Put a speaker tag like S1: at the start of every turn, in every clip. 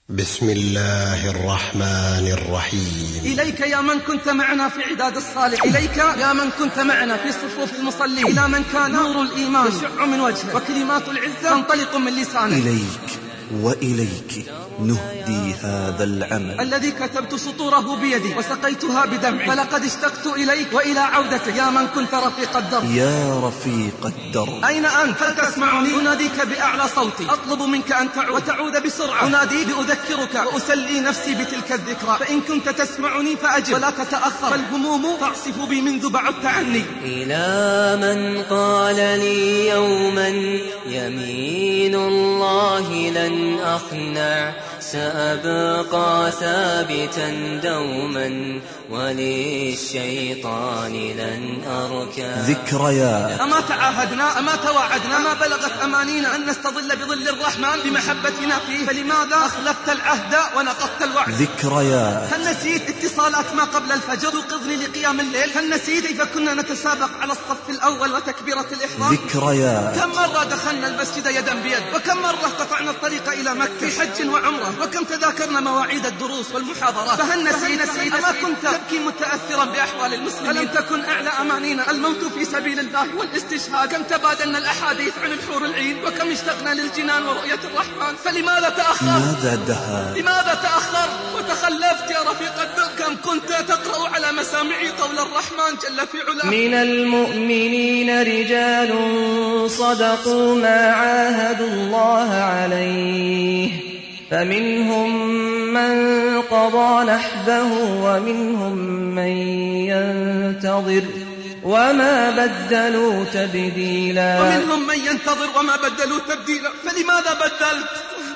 S1: بسم الله الرحمن الرحيم.
S2: إليك يا من كنت معنا في عداد الصالح، إليك يا من كنت معنا في صفوف المصلين، إلى من كان نور الإيمان يشع من وجهه وكلمات العزة تنطلق من لسانه.
S3: إليك وإليك نهدي هذا العمل
S2: الذي كتبت سطوره بيدي وسقيتها بدمعي، فلقد اشتقت إليك وإلى عودتك يا من كنت رفيق الدرب.
S3: يا رفيق الدرب،
S2: أين أنت؟ هل تسمعني؟ أناديك بأعلى صوتي، أطلب منك أن تعود وتعود بسرعة. أناديك لأذكرك وأسلي نفسي بتلك الذكرى، فإن كنت تسمعني فأجب ولا تتأخر، فالهموم تعصف بي منذ بعدت عني.
S4: إلى من قال لي يوما يمين الله لن أخنع، سأبقى ثابتا دوما وللشيطان لن أركع.
S3: ذكريات.
S2: أما تعاهدنا، أما تواعدنا، أما بلغت أمانينا أن نستظل بظل الرحمن بمحبتنا فيه، فلماذا أخلفت العهد ونقضت الوعد؟
S3: ذكريات.
S2: هل نسيت اتصالات ما قبل الفجر توقظني لقيام الليل؟ هل نسيت كيف كنا نتسابق على الصف الأول وتكبيرة الإحرام؟
S3: ذكريات.
S2: كم مرة دخلنا المسجد يدا بيد، وكم مرة قطعنا الطريق إلى مكة في حج وعمرة، وكم تذاكرنا مواعيد الدروس والمحاضرات. فهل نسيت أما كنت تبكي متأثرا بأحوال المسلمين؟ ألم تكن أعلى أمانينا الموت في سبيل الله والاستشهاد؟ كم تبادلنا الأحاديث عن الحور العين، وكم اشتقنا للجنان ورؤية الرحمن؟ فلماذا تأخر؟
S3: ماذا دهى؟
S2: لماذا تأخر وتخلفت يا رفيق الدرب؟ كم كنت تقرأ على مسامعي قول الرحمن جل في علاه:
S4: من المؤمنين رجال صدقوا ما عاهدوا الله عليه، فمنهم من قضى نحبه ومنهم من ينتظر وما بدلوا تبديلا.
S2: ومنهم من ينتظر وما بدلوا تبديلا. فلماذا بدلت؟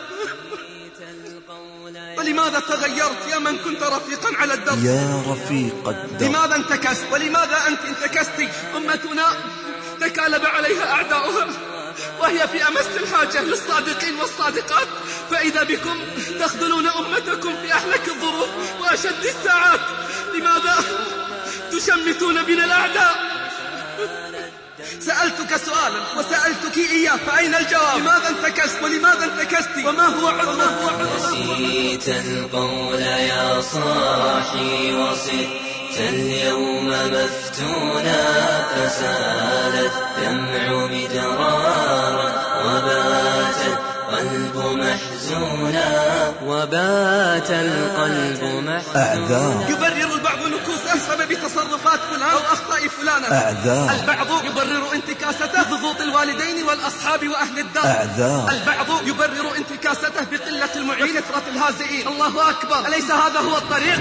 S2: ولماذا تغيرت يا من كنت رفيقا على الدرب؟
S3: يا رفيق الدرب،
S2: لماذا انتكست؟ ولماذا أنت انتكست؟ أمتنا تكالب عليها أعداؤها وهي في أمس الحاجة للصادقين والصادقات، فإذا بكم تخذلون أمتكم في أحلك الظروف وأشد الساعات. لماذا تشمتون بنا الأعداء؟ سألتك سؤالا وسألتك إياه، فأين الجواب؟ لماذا انتكست ولماذا انتكست وما هو عذرك؟
S4: نسيت القول يا صاحي وصرت اليوم مفتونا، فسال الدمع مدرارا وبات القلب محزونا.
S3: يبرر
S2: البعض نكوسه بسبب تصرفات فلان أو أخطاء فلانة. البعض يبرر انتكاسته بضغوط الوالدين والأصحاب وأهل الدار. البعض يبرر انتكاسته بقلة المعين كثرة الهازئين. الله أكبر، أليس هذا هو الطريق؟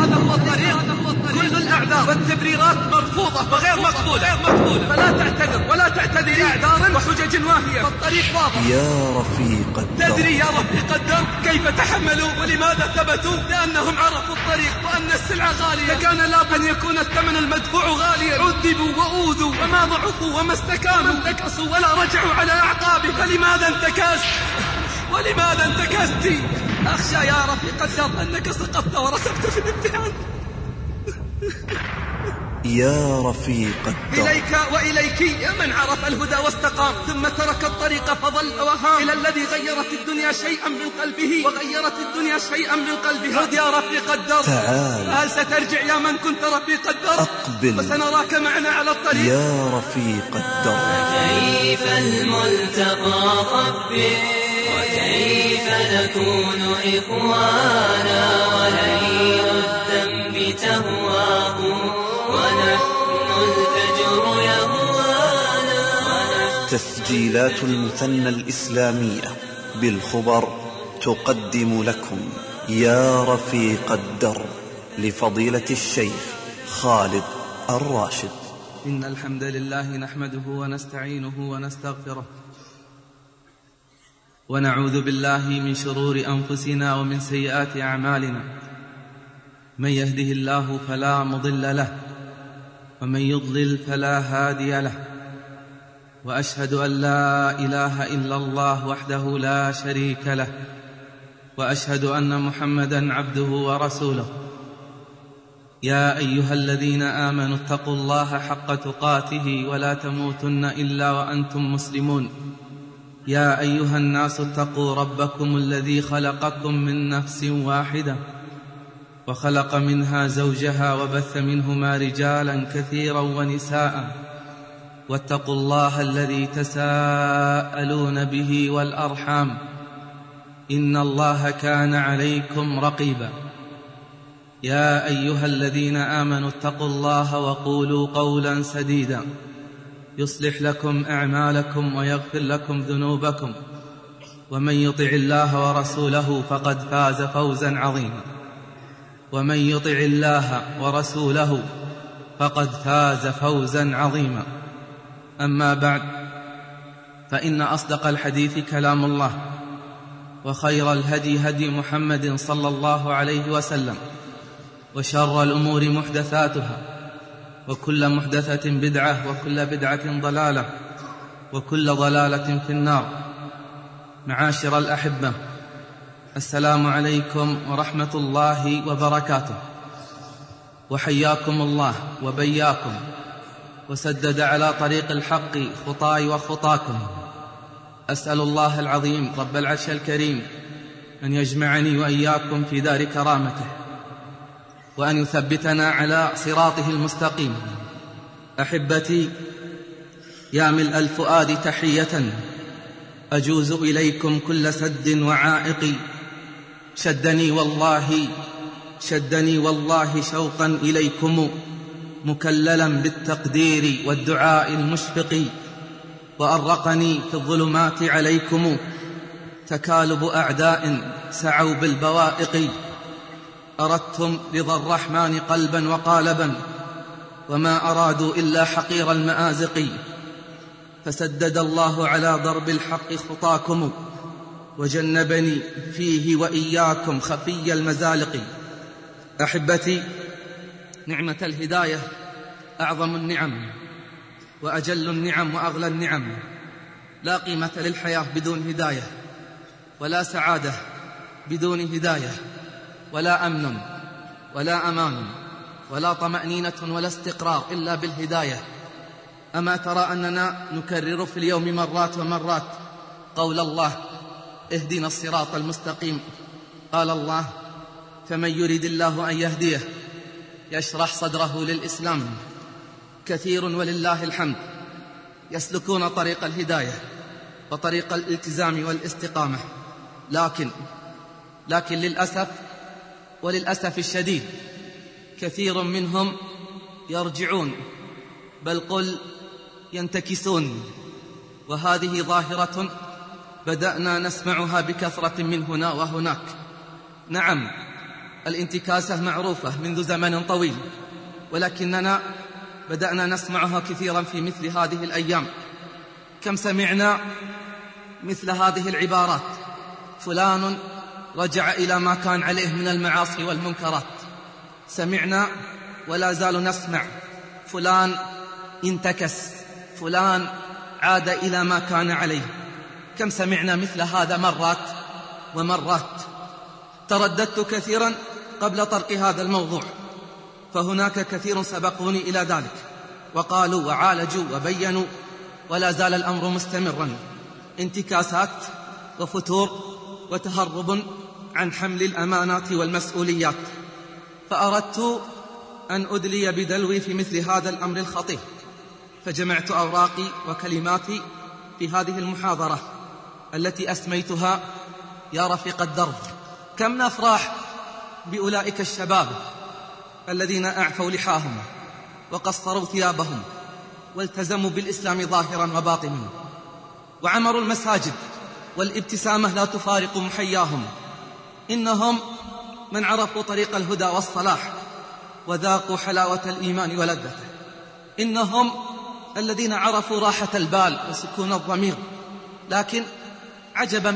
S2: كل الأعذار والتبريرات مرفوضة وغير مقبولة. فلا تعتذر ولا تعتذري أعذارا وحجج واهية، فالطريق واضح.
S3: يا رفيق الدرب،
S2: تدري يا رفيق الدرب كيف تحملوا ولماذا ثبتوا؟ لأنهم عرفوا الطريق وأن السلعة غالية، فكان لابد أن يكون الثمن المدفوع غاليا. عذبوا وأوذوا وما ضعفوا وما استكانوا، انتكسوا ولا رجعوا على أعقابهم. فلماذا انتكست؟ ولماذا انتكست؟ أخشى يا رفيق الدرب أنك سقطت ورسبت في الامتحان.
S3: يا رفيق الدرب،
S2: إليك وإليك يا من عرف الهدى واستقام، ثم ترك الطريق فضل وهام، إلى الذي غيرت الدنيا شيئا من قلبه وغيرت الدنيا شيئا من قلبه. عد يا رفيق الدرب،
S3: تعال.
S2: هل سترجع يا من كنت رفيق الدرب؟
S3: أقبل
S2: وسنراك معنا على الطريق.
S3: يا رفيق الدرب،
S4: كيف الملتقى خبر، وكيف نكون إخوانا، وليل الذنب تهواه ونحن الفجر يهوانا.
S3: تسجيلات المثنى الإسلامية بالخبر تقدم لكم يا رفيق الدرب لفضيلة الشيخ خالد الراشد.
S2: إن الحمد لله نحمده ونستعينه ونستغفره، ونعوذ بالله من شرور أنفسنا ومن سيئات أعمالنا. من يهده الله فلا مضل له، ومن يضلل فلا هادي له. وأشهد أن لا إله إلا الله وحده لا شريك له، وأشهد أن محمدا عبده ورسوله. يا أيها الذين آمنوا اتقوا الله حق تقاته ولا تموتن إلا وأنتم مسلمون. يا أيها الناس اتقوا ربكم الذي خلقكم من نفس واحدة وخلق منها زوجها وبث منهما رجالا كثيرا ونساء واتقوا الله الذي تساءلون به والأرحام إن الله كان عليكم رقيبا. يا أيها الذين آمنوا اتقوا الله وقولوا قولا سديدا يصلح لكم أعمالكم ويغفر لكم ذنوبكم ومن يطع الله ورسوله فقد فاز فوزا عظيما. ومن يطع الله ورسوله فقد فاز فوزا عظيما. أما بعد، فإن أصدق الحديث كلام الله، وخير الهدي هدي محمد صلى الله عليه وسلم، وشر الأمور محدثاتها، وكل محدثة بدعة، وكل بدعة ضلالة، وكل ضلالة في النار. معاشر الأحبة، السلام عليكم ورحمة الله وبركاته، وحياكم الله وبياكم، وسدد على طريق الحق خطاي وخطاكم. أسأل الله العظيم رب العرش الكريم أن يجمعني وإياكم في دار كرامته، وأن يثبتنا على صراطه المستقيم. أحبتي، يا ملء الفؤاد تحية أجوز إليكم كل سد وعائق. شدني والله شوقا إليكم، مكللا بالتقدير والدعاء المشفق. وأرقني في الظلمات عليكم تكالب أعداء سعوا بالبوائق. أردتم رضا الرحمن قلبا وقالبا، وما أرادوا إلا حقير المآزق. فسدد الله على ضرب الحق خطاكم، وجنبني فيه وإياكم خفي المزالق. أحبتي، نعمة الهداية أعظم النعم وأجل النعم وأغلى النعم. لا قيمة للحياة بدون هداية، ولا سعادة بدون هداية، ولا أمن ولا أمان ولا طمأنينة ولا استقرار إلا بالهداية. أما ترى أننا نكرر في اليوم مرات ومرات قول الله: اهدنا الصراط المستقيم. قال الله: فمن يريد الله أن يهديه يشرح صدره للإسلام. كثير ولله الحمد يسلكون طريق الهداية وطريق الالتزام والاستقامة، لكن وللأسف الشديد كثير منهم يرجعون، بل قل ينتكسون. وهذه ظاهرة بدأنا نسمعها بكثرة من هنا وهناك. نعم، الانتكاسة معروفة منذ زمن طويل، ولكننا بدأنا نسمعها كثيرا في مثل هذه الأيام. كم سمعنا مثل هذه العبارات: فلان رجع إلى ما كان عليه من المعاصي والمنكرات. سمعنا ولا زال نسمع: فلان انتكس، فلان عاد إلى ما كان عليه. كم سمعنا مثل هذا مرات ومرات. ترددت كثيرا قبل طرق هذا الموضوع، فهناك كثير سبقوني إلى ذلك وقالوا وعالجوا وبينوا، ولا زال الأمر مستمرا. انتكاسات وفتور وتهرب عن حمل الأمانات والمسؤوليات. فأردت أن أدلي بدلوي في مثل هذا الأمر الخطير، فجمعت أوراقي وكلماتي في هذه المحاضرة التي أسميتها: يا رفيق الدرب. كم نفرح بأولئك الشباب الذين أعفوا لحاهم وقصروا ثيابهم والتزموا بالإسلام ظاهرا وباطنا، وعمروا المساجد والابتسامة لا تفارق محياهم. إنهم من عرفوا طريق الهدى والصلاح وذاقوا حلاوة الإيمان ولذته. إنهم الذين عرفوا راحة البال وسكون الضمير. لكن عجبا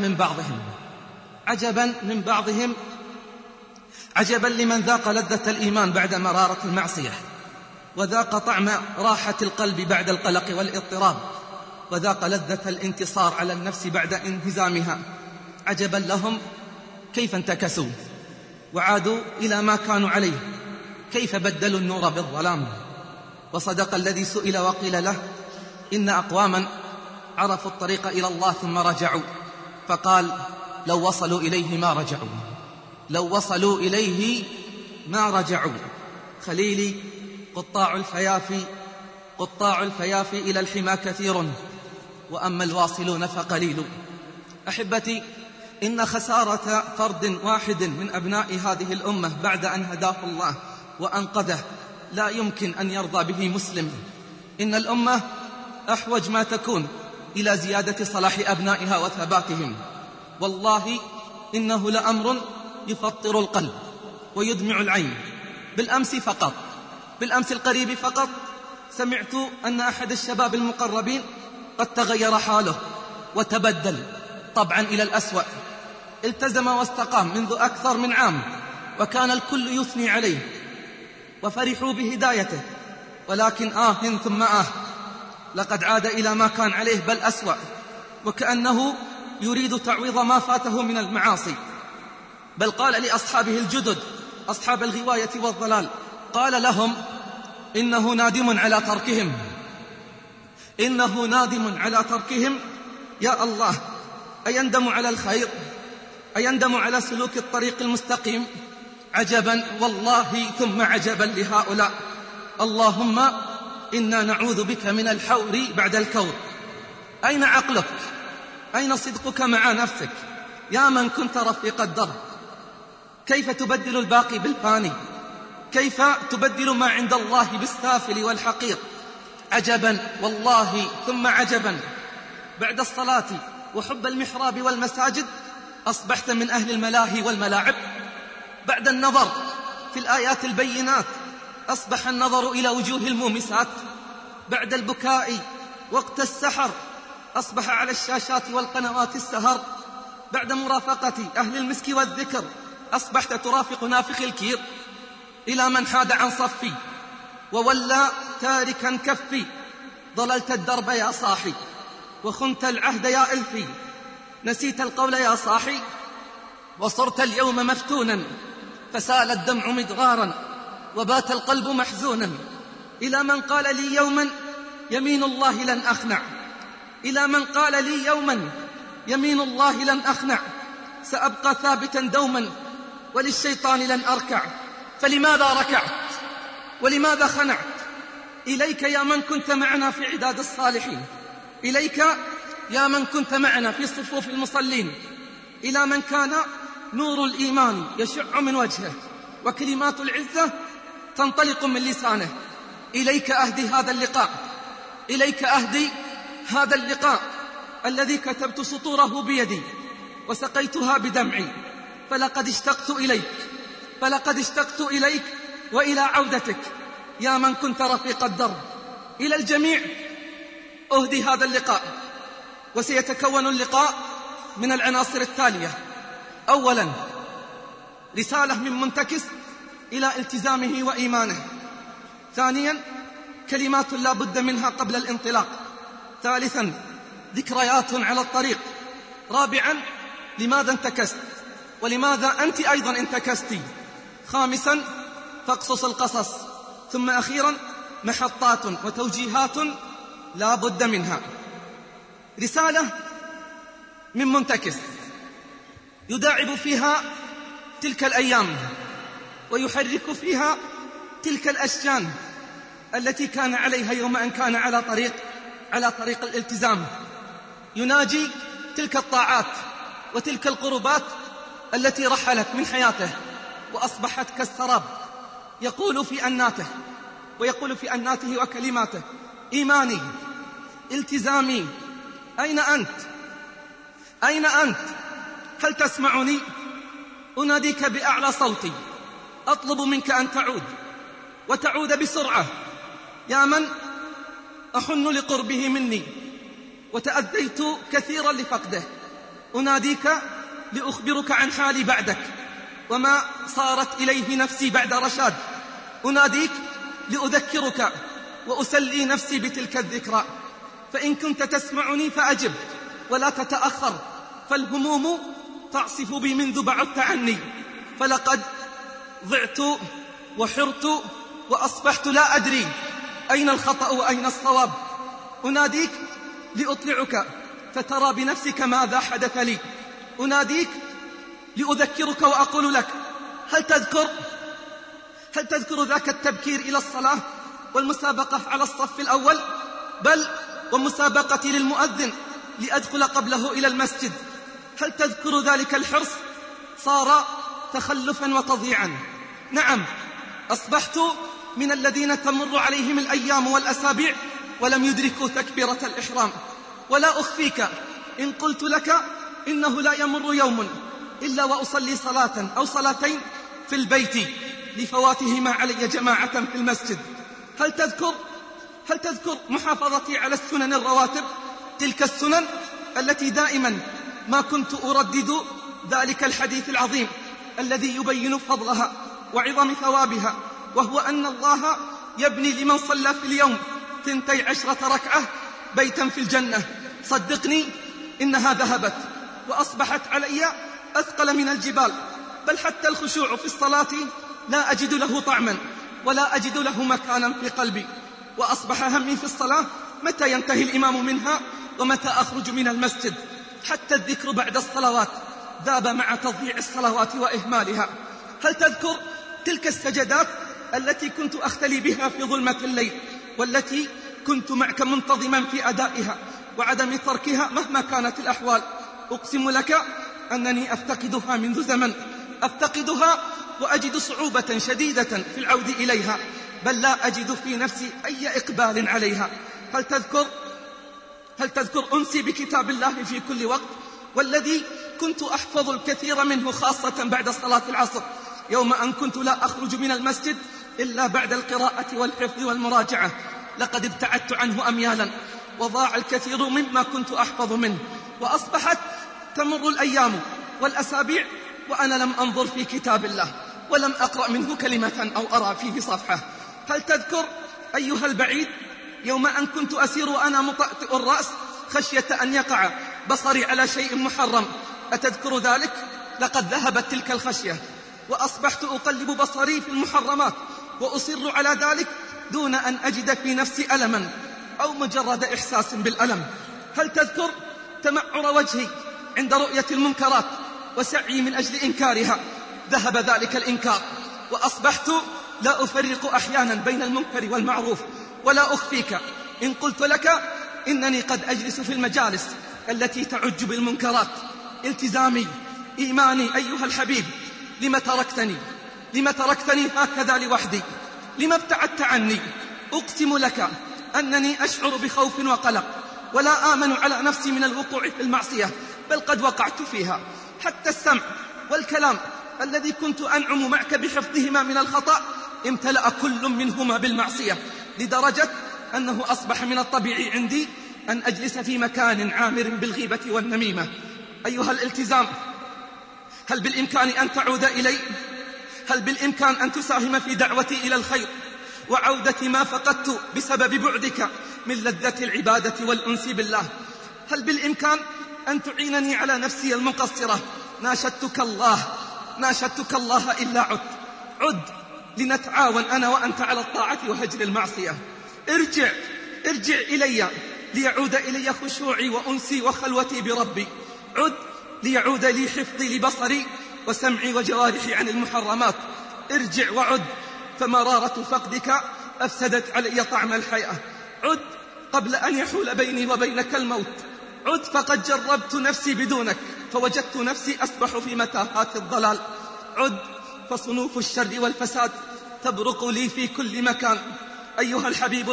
S2: من بعضهم عجبا لمن ذاق لذة الإيمان بعد مرارة المعصية، وذاق طعم راحة القلب بعد القلق والاضطراب، وذاق لذة الانتصار على النفس بعد انهزامها. عجبا لهم كيف انتكسوا وعادوا إلى ما كانوا عليه، كيف بدلوا النور بالظلام. وصدق الذي سئل وقيل له: إن أقواما عرفوا الطريق إلى الله ثم رجعوا، فقال لو وصلوا إليه ما رجعوا، لو وصلوا إليه ما رجعوا. خليلي قطاع الفيافي إلى الحمى كثير، وأما الواصلون فقليل. أحبتي، إن خسارة فرد واحد من أبناء هذه الأمة بعد أن هداه الله وأنقذه لا يمكن أن يرضى به مسلم. إن الأمة أحوج ما تكون إلى زيادة صلاح أبنائها وثباتهم. والله إنه لأمر يفطر القلب ويدمع العين. بالأمس القريب فقط سمعت أن أحد الشباب المقربين قد تغير حاله وتبدل طبعا إلى الأسوأ. التزم واستقام منذ أكثر من عام، وكان الكل يثني عليه وفرحوا بهدايته، ولكن ثم لقد عاد إلى ما كان عليه بل أسوأ، وكأنه يريد تعويض ما فاته من المعاصي. بل قال لأصحابه الجدد أصحاب الغواية والضلال، قال لهم إنه نادم على تركهم. يا الله، أيندم على الخير؟ أيندم على سلوك الطريق المستقيم؟ عجبا والله ثم عجبا لهؤلاء. اللهم إنا نعوذ بك من الحور بعد الكور. أين عقلك؟ أين صدقك مع نفسك؟ يا من كنت رفيق الدرب، كيف تبدل الباقي بالفاني؟ كيف تبدل ما عند الله بالسافل والحقير؟ عجبا والله ثم عجبا، بعد الصلاة وحب المحراب والمساجد أصبحت من أهل الملاهي والملاعب. بعد النظر في الآيات البينات أصبح النظر إلى وجوه المومسات. بعد البكاء وقت السحر أصبح على الشاشات والقنوات السهر. بعد مرافقة أهل المسك والذكر أصبحت ترافق نافخ الكير. إلى من حاد عن صفي وولى تاركا كفي، ضللت الدرب يا صاحي وخنت العهد يا إلفي، نسيت القول يا صاحي وصرت اليوم مفتونا، فسال الدمع مدغارا وبات القلب محزونا. إلى من قال لي يوما يمين الله لن أخنع، إلى من قال لي يوما يمين الله لن أخنع، سأبقى ثابتا دوما وللشيطان لن أركع. فلماذا ركعت ولماذا خنعت؟ إليك يا من كنت معنا في عداد الصالحين، إليك يا من كنت معنا في صفوف المصلين، إلى من كان نور الإيمان يشع من وجهه وكلمات العزة تنطلق من لسانه. إليك أهدي هذا اللقاء، إليك أهدي هذا اللقاء الذي كتبت سطوره بيدي وسقيتها بدمعي. فلقد اشتقت إليك وإلى عودتك يا من كنت رفيق الدرب. إلى الجميع أهدي هذا اللقاء، وسيتكون اللقاء من العناصر التالية: أولا، رسالة من منتكس إلى التزامه وإيمانه. ثانيا، كلمات لا بد منها قبل الانطلاق. ثالثا، ذكريات على الطريق. رابعا، لماذا انتكست ولماذا أنت أيضا انتكستي. خامسا، فاقصص القصص. ثم أخيرا، محطات وتوجيهات لا بد منها. رسالة من منتكس يداعب فيها تلك الأيام ويحرك فيها تلك الأشجان التي كان عليها يوم أن كان على طريق الالتزام. يناجي تلك الطاعات وتلك القربات التي رحلت من حياته وأصبحت كالسراب. يقول في أناته وكلماته: إيماني، التزامي، أين أنت؟ هل تسمعني؟ أناديك بأعلى صوتي، أطلب منك أن وتعود بسرعة. يا من أحن لقربه مني وتأذيت كثيرا لفقده، أناديك لأخبرك عن حالي بعدك وما صارت إليه نفسي بعد رشاد. أناديك لأذكرك وأسلي نفسي بتلك الذكرى. فإن كنت تسمعني فأجب ولا تتأخر، فالهموم تعصف بي منذ بعدت عني، فلقد ضعت وحرت وأصبحت لا أدري أين الخطأ وأين الصواب. أناديك
S5: لأطلعك فترى بنفسك ماذا حدث لي. أناديك لأذكرك وأقول لك: هل تذكر ذاك التبكير إلى الصلاة والمسابقة على الصف الأول، بل ومسابقتي للمؤذن لأدخل قبله إلى المسجد؟ هل تذكر ذلك الحرص؟ صار تخلفا وتضييعا. نعم، أصبحت من الذين تمر عليهم الأيام والأسابيع ولم يدركوا تكبيرة الإحرام. ولا أخفيك إن قلت لك إنه لا يمر يوم إلا وأصلي صلاة أو صلاتين في البيت لفواتهما علي جماعة في المسجد. هل تذكر محافظتي على السنن الرواتب، تلك السنن التي دائما ما كنت أردد ذلك الحديث العظيم الذي يبين فضلها وعظم ثوابها، وهو أن الله يبني لمن صلى في اليوم 12 ركعة بيتا في الجنة. صدقني إنها ذهبت وأصبحت علي أثقل من الجبال، بل حتى الخشوع في الصلاة لا أجد له طعما ولا أجد له مكانا في قلبي. وأصبح همي في الصلاة متى ينتهي الإمام منها ومتى أخرج من المسجد. حتى الذكر بعد الصلوات ذاب مع تضييع الصلوات وإهمالها. هل تذكر تلك السجدات التي كنت أختلي بها في ظلمة الليل، والتي كنت معك منتظما في أدائها وعدم تركها مهما كانت الأحوال؟ أقسم لك أنني أفتقدها منذ زمن، أفتقدها وأجد صعوبة شديدة في العود إليها، بل لا أجد في نفسي أي إقبال عليها. هل تذكر أنسي بكتاب الله في كل وقت، والذي كنت أحفظ الكثير منه خاصة بعد صلاة العصر، يوم أن كنت لا أخرج من المسجد إلا بعد القراءة والحفظ والمراجعة؟ لقد ابتعدت عنه أميالا وضاع الكثير مما كنت أحفظ منه، وأصبحت تمر الأيام والأسابيع وأنا لم أنظر في كتاب الله ولم أقرأ منه كلمة أو أرى فيه صفحة. هل تذكر أيها البعيد يوم أن كنت أسير وأنا مطأطئ الرأس خشية أن يقع بصري على شيء محرم؟ أتذكر ذلك؟ لقد ذهبت تلك الخشية وأصبحت أقلب بصري في المحرمات وأصر على ذلك دون أن أجد في نفسي ألما أو مجرد إحساس بالألم. هل تذكر تمعر وجهي عند رؤية المنكرات وسعي من أجل إنكارها؟ ذهب ذلك الإنكار وأصبحت لا أفرق أحيانا بين المنكر والمعروف. ولا أخفيك إن قلت لك إنني قد أجلس في المجالس التي تعج بالمنكرات. التزامي، إيماني أيها الحبيب، لم تركتني هكذا لوحدي؟ لم ابتعدت عني؟ أقسم لك أنني أشعر بخوف وقلق، ولا آمن على نفسي من الوقوع في المعصية، بل قد وقعت فيها. حتى السمع والكلام الذي كنت أنعم معك بحفظهما من الخطأ امتلأ كل منهما بالمعصية، لدرجة أنه أصبح من الطبيعي عندي أن أجلس في مكان عامر بالغيبة والنميمة. أيها الالتزام، هل بالإمكان أن تعود إلي؟ هل بالإمكان أن تساهم في دعوتي إلى الخير وعودة ما فقدت بسبب بعدك من لذة العبادة والأنس بالله؟ هل بالإمكان أن تعينني على نفسي المقصرة؟ ناشدتك الله إلا عد لنتعاون أنا وأنت على الطاعة وهجر المعصية. ارجع إلي ليعود إلي خشوعي وأنسي وخلوتي بربي. عد ليعود لي حفظي لبصري وسمعي وجوارحي عن المحرمات. ارجع وعد، فمرارة فقدك أفسدت علي طعم الحياة. عد قبل أن يحول بيني وبينك الموت. عد فقد جربت نفسي بدونك فوجدت نفسي أسبح في متاهات الضلال. عد فصنوف الشر والفساد تبرق لي في كل مكان. أيها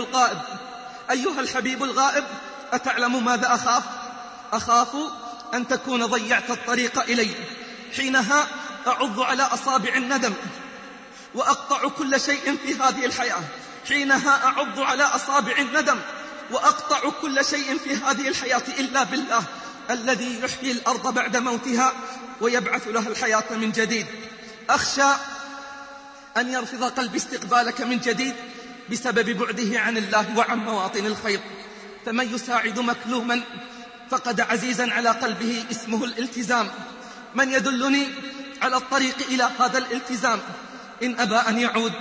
S5: الحبيب الغائب، أتعلم ماذا أخاف أن تكون ضيعت الطريق إلي. حينها أعض على أصابع الندم وأقطع كل شيء في هذه الحياة. حينها أعض على أصابع الندم وأقطع كل شيء في هذه الحياة إلا بالله الذي يحيي الأرض بعد موتها ويبعث لها الحياة من جديد. أخشى أن يرفض قلبي استقبالك من جديد بسبب بعده عن الله وعن مواطن الخير. فمن يساعد مكلوما فقد عزيزا على قلبه اسمه الالتزام. من يدلني على الطريق إلى هذا الالتزام إن أبى أن يعود؟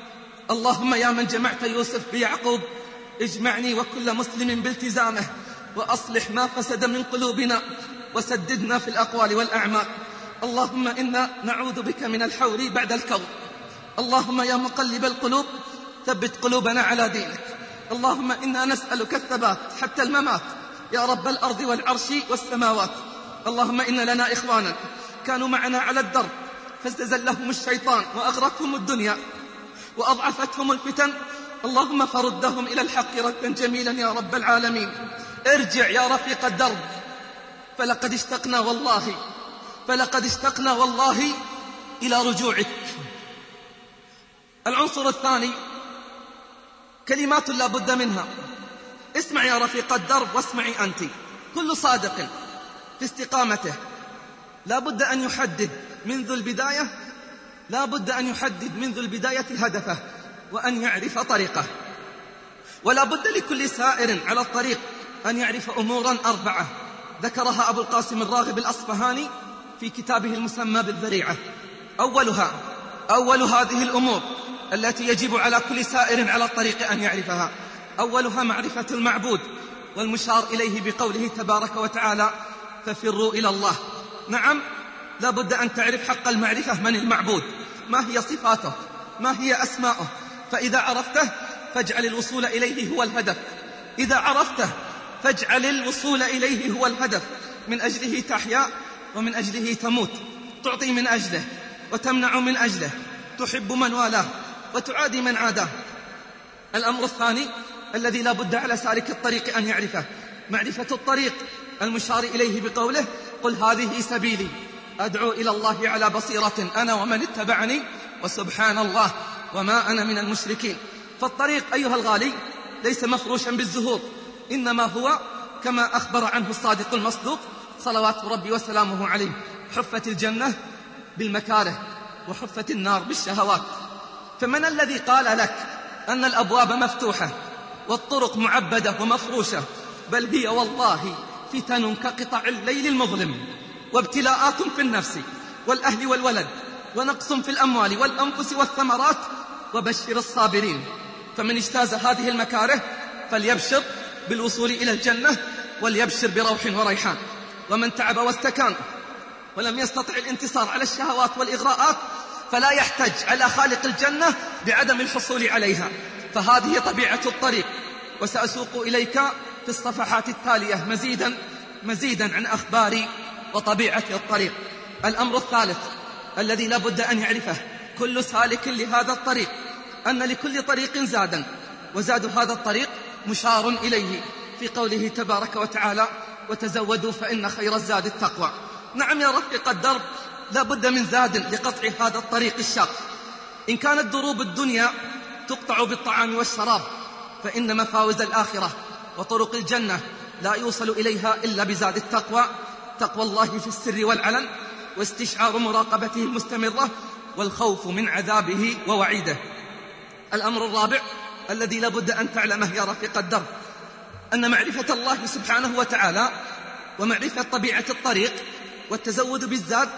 S5: اللهم يا من جمعت يوسف بيعقوب، اجمعني وكل مسلم بالتزامه، وأصلح ما فسد من قلوبنا وسددنا في الأقوال والأعمال. اللهم إنا نعوذ بك من الحور بعد الكور. اللهم يا مقلب القلوب ثبت قلوبنا على دينك. اللهم إنا نسألك الثبات حتى الممات يا رب الأرض والعرش والسماوات. اللهم إن لنا إخوانا كانوا معنا على الدرب فاستزلهم الشيطان وأغرتهم الدنيا وأضعفتهم الفتن. اللهم فردهم إلى الحق ردا جميلا يا رب العالمين. ارجع يا رفيق الدرب، فلقد اشتقنا والله إلى رجوعك. العنصر الثاني كلمات لا بد منها. اسمع يا رفيق الدرب واسمعي أنت. كل صادق في استقامته لا بد أن يحدد منذ البداية هدفه وأن يعرف طريقه. ولا بد لكل سائر على الطريق أن يعرف أمورا 4 ذكرها أبو القاسم الراغب الأصفهاني في كتابه المسمى بالذريعة. أول هذه الأمور التي يجب على كل سائر على الطريق أن يعرفها، أولها معرفة المعبود، والمشار إليه بقوله تبارك وتعالى ففروا إلى الله. نعم، لا بد أن تعرف حق المعرفة من المعبود، ما هي صفاته، ما هي أسماؤه. فإذا عرفته فاجعل الوصول إليه هو الهدف. إذا عرفته فاجعل الوصول إليه هو الهدف. من أجله تحيا ومن أجله تموت، تعطي من أجله وتمنع من أجله، تحب من والاه وتعادي من عاداه. الأمر الثاني الذي لا بد على سالك الطريق أن يعرفه معرفة الطريق، المشار إليه بقوله قل هذه سبيلي أدعو إلى الله على بصيرة أنا ومن اتبعني وسبحان الله وما أنا من المشركين. فالطريق أيها الغالي ليس مفروشا بالزهور، إنما هو كما أخبر عنه الصادق المصدوق صلوات ربي وسلامه عليه: حفت الجنة بالمكاره وحفت النار بالشهوات. فمن الذي قال لك أن الأبواب مفتوحة والطرق معبدة ومفروشة؟ بل هي والله فتن كقطع الليل المظلم، وابتلاءات في النفس والأهل والولد، ونقص في الأموال والأنفس والثمرات، وبشر الصابرين. فمن اجتاز هذه المكاره فليبشر بالوصول إلى الجنة وليبشر بروح وريحان. ومن تعب واستكان ولم يستطع الانتصار على الشهوات والإغراءات فلا يحتج على خالق الجنة بعدم الحصول عليها. فهذه طبيعة الطريق. وسأسوق إليك في الصفحات التالية مزيدا عن أخبار وطبيعة الطريق. الأمر الثالث الذي لا بد أن يعرفه كل سالك لهذا الطريق أن لكل طريق زادا، وزاد هذا الطريق مشار إليه في قوله تبارك وتعالى وتزودوا فإن خير الزاد التقوى. نعم يا رفيق الدرب، لا بد من زاد لقطع هذا الطريق الشاق. إن كانت دروب الدنيا تقطع بالطعام والشراب، فإن مفاوز الآخرة وطرق الجنة لا يوصل إليها إلا بزاد التقوى، تقوى الله في السر والعلن، واستشعار مراقبته المستمرة، والخوف من عذابه ووعيده. الأمر الرابع الذي لا بد أن تعلمه يا رفيق الدرب أن معرفة الله سبحانه وتعالى ومعرفة طبيعة الطريق والتزود بالزاد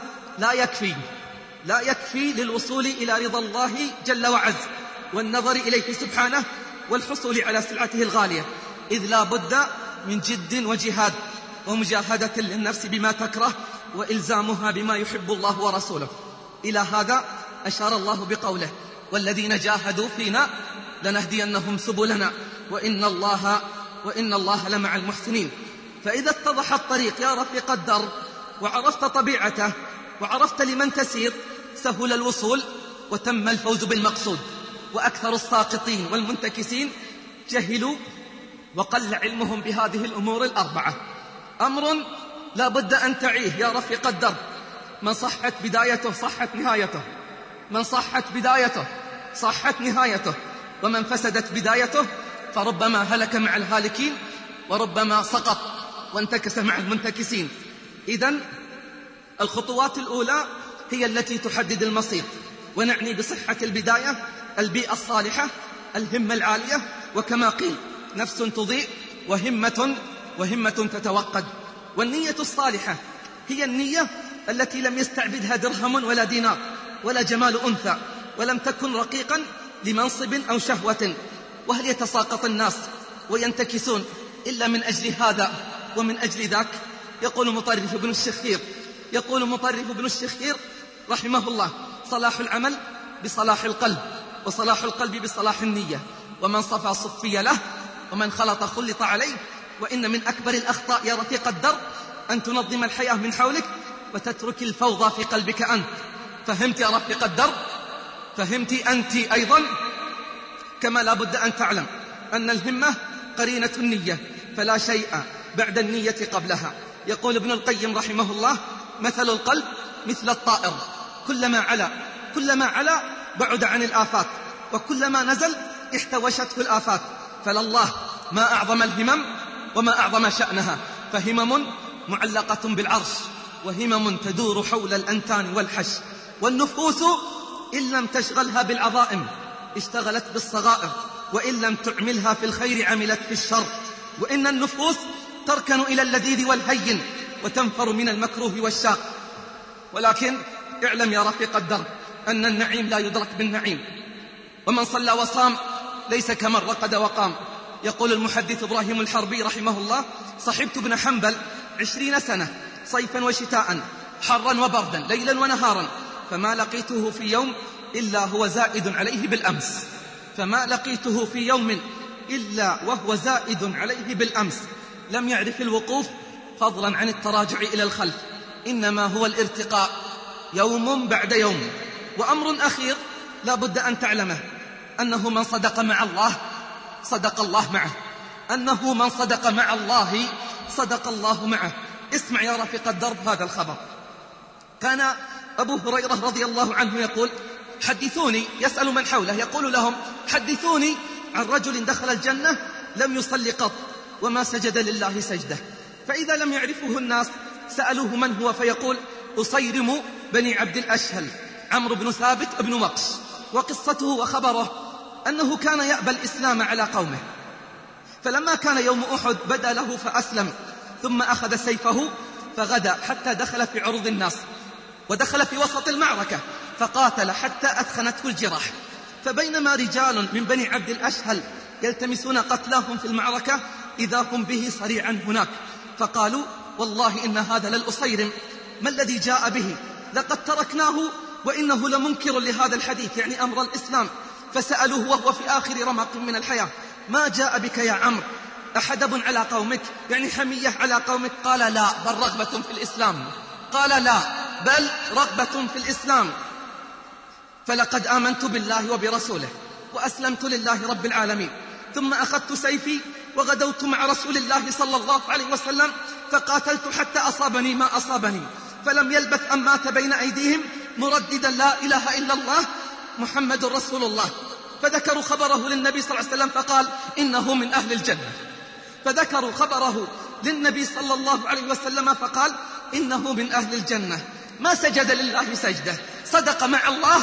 S5: لا يكفي للوصول إلى رضا الله جل وعز والنظر إليه سبحانه والحصول على سلعته الغالية، إذ لا بد من جد وجهاد ومجاهدة للنفس بما تكره وإلزامها بما يحب الله ورسوله. إلى هذا أشار الله بقوله والذين جاهدوا فينا لنهدينهم سبلنا وإن الله لمع المحسنين. فإذا اتضح الطريق يا رفيق الدرب وعرفت طبيعته وعرفت لمن تسير، سهل الوصول وتم الفوز بالمقصود. وأكثر الساقطين والمنتكسين جهلوا وقل علمهم بهذه الأمور الأربعة. أمر لا بد أن تعيه يا رفيق الدرب: من صحت بدايته صحت نهايته، من صحت بدايته صحت نهايته، ومن فسدت بدايته فربما هلك مع الهالكين وربما سقط وانتكس مع المنتكسين. إذن الخطوات الأولى هي التي تحدد المصير، ونعني بصحة البداية البيئة الصالحة، الهمة العالية، وكما قيل نفس تضيء وهمة تتوقد. والنية الصالحة هي النية التي لم يستعبدها درهم ولا دينار ولا جمال أنثى، ولم تكن رقيقا لمنصب أو شهوة. وهل يتساقط الناس وينتكسون إلا من أجل هذا ومن أجل ذاك. يقول مطرف بن الشخير رحمه الله: صلاح العمل بصلاح القلب، وصلاح القلب بصلاح النية، ومن صفى صفي له، ومن خلط خلط عليه. وإن من أكبر الأخطاء يا رفيق الدرب أن تنظم الحياة من حولك وتترك الفوضى في قلبك أنت. فهمت يا رفيق الدرب؟ فهمت أنت أيضا؟ كما لا بد أن تعلم أن الهمة قرينة النية، فلا شيء بعد النية قبلها. يقول ابن القيم رحمه الله: مثل القلب مثل الطائر، كلما علا بعد عن الآفات، وكلما نزل احتوشته الآفات. فلله ما أعظم الهمم وما أعظم شأنها، فهمم معلقة بالعرش، وهمم تدور حول الأنتان والحش. والنفوس إن لم تشغلها بالعظائم اشتغلت بالصغائر، وإن لم تعملها في الخير عملت في الشر. وإن النفوس تركن إلى اللذيذ والهين وتنفر من المكروه والشاق. ولكن اعلم يا رفيق الدرب أن النعيم لا يدرك بالنعيم، ومن صلى وصام ليس كمن رقد وقام. يقول المحدث إبراهيم الحربي رحمه الله: صحبت ابن حنبل 20 سنة صيفا وشتاء، حرا وبردا، ليلا ونهارا، فما لقيته في يوم إلا هو زائد عليه بالأمس، فما لقيته في يوم إلا وهو زائد عليه بالأمس. لم يعرف الوقوف فضلا عن التراجع إلى الخلف، إنما هو الارتقاء يوم بعد يوم. وأمر أخير لا بد أن تعلمه: أنه من صدق مع الله صدق الله معه، أنه من صدق مع الله صدق الله معه. اسمع يا رفيق الدرب هذا الخبر. كان أبو هريرة رضي الله عنه يقول: حدثوني، يسأل من حوله يقول لهم: حدثوني عن رجل دخل الجنة لم يصل قط وما سجد لله سجدة. فإذا لم يعرفه الناس سألوه من هو، فيقول: أصيرم بني عبد الأشهل، عمرو بن ثابت بن وقش. وقصته وخبره أنه كان يأبى الإسلام على قومه، فلما كان يوم أحد بدا له فأسلم، ثم أخذ سيفه فغدا حتى دخل في عرض الناس، ودخل في وسط المعركة فقاتل حتى أثخنته الجراح. فبينما رجال من بني عبد الأشهل يلتمسون قتلاهم في المعركة إذا هم به صريعا هناك، فقالوا: والله إن هذا للأصيرم، ما الذي جاء به؟ لقد تركناه وإنه لمنكر لهذا الحديث، يعني أمر الإسلام. فسألوه وهو في آخر رمق من الحياة: ما جاء بك يا عمرو؟ أحدب على قومك، يعني حمية على قومك؟ قال: لا، بل رغبة في الإسلام. قال: لا، بل رغبة في الإسلام. فلقد آمنت بالله وبرسوله وأسلمت لله رب العالمين، ثم أخذت سيفي وغدوت مع رسول الله صلى الله عليه وسلم، فقاتلت حتى أصابني ما أصابني، فلم يلبث أن مات بين أيديهم مرددا لا إله إلا الله محمد رسول الله. فذكروا خبره للنبي صلى الله عليه وسلم فقال: إنه من أهل الجنة. فذكروا خبره للنبي صلى الله عليه وسلم فقال: إنه من أهل الجنة. ما سجد لله سجدة، صدق مع الله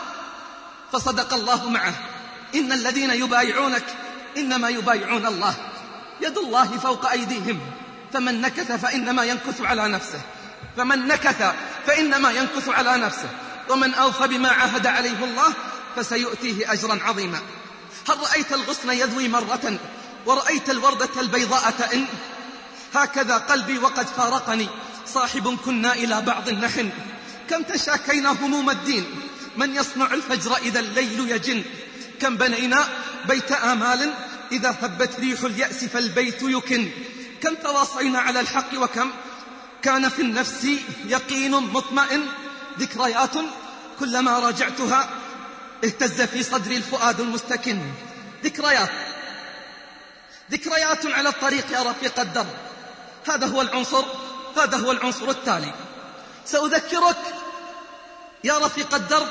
S5: فصدق الله معه. إن الذين يبايعونك إنما يبايعون الله، يد الله فوق أيديهم، فمن نكث فإنما ينكث على نفسه، فمن نكث فإنما ينكث على نفسه، ومن أوفى بما عاهد عليه الله فسيؤتيه أجرا عظيما. هل رأيت الغصن يذوي مرة ورأيت الوردة البيضاء تئن؟ هكذا قلبي وقد فارقني صاحب كنا إلى بعض نحن، كم تشاكينا هموم الدين، من يصنع الفجر إذا الليل يجن، كم بنينا بيت آمال إذا هبت ريح اليأس فالبيت يكن، كم تواصينا على الحق وكم كان في النفس يقين مطمئن، ذكريات كلما راجعتها اهتز في صدري الفؤاد المستكن. ذكريات على الطريق يا رفيق الدرب. هذا هو العنصر التالي. سأذكرك يا رفيق الدرب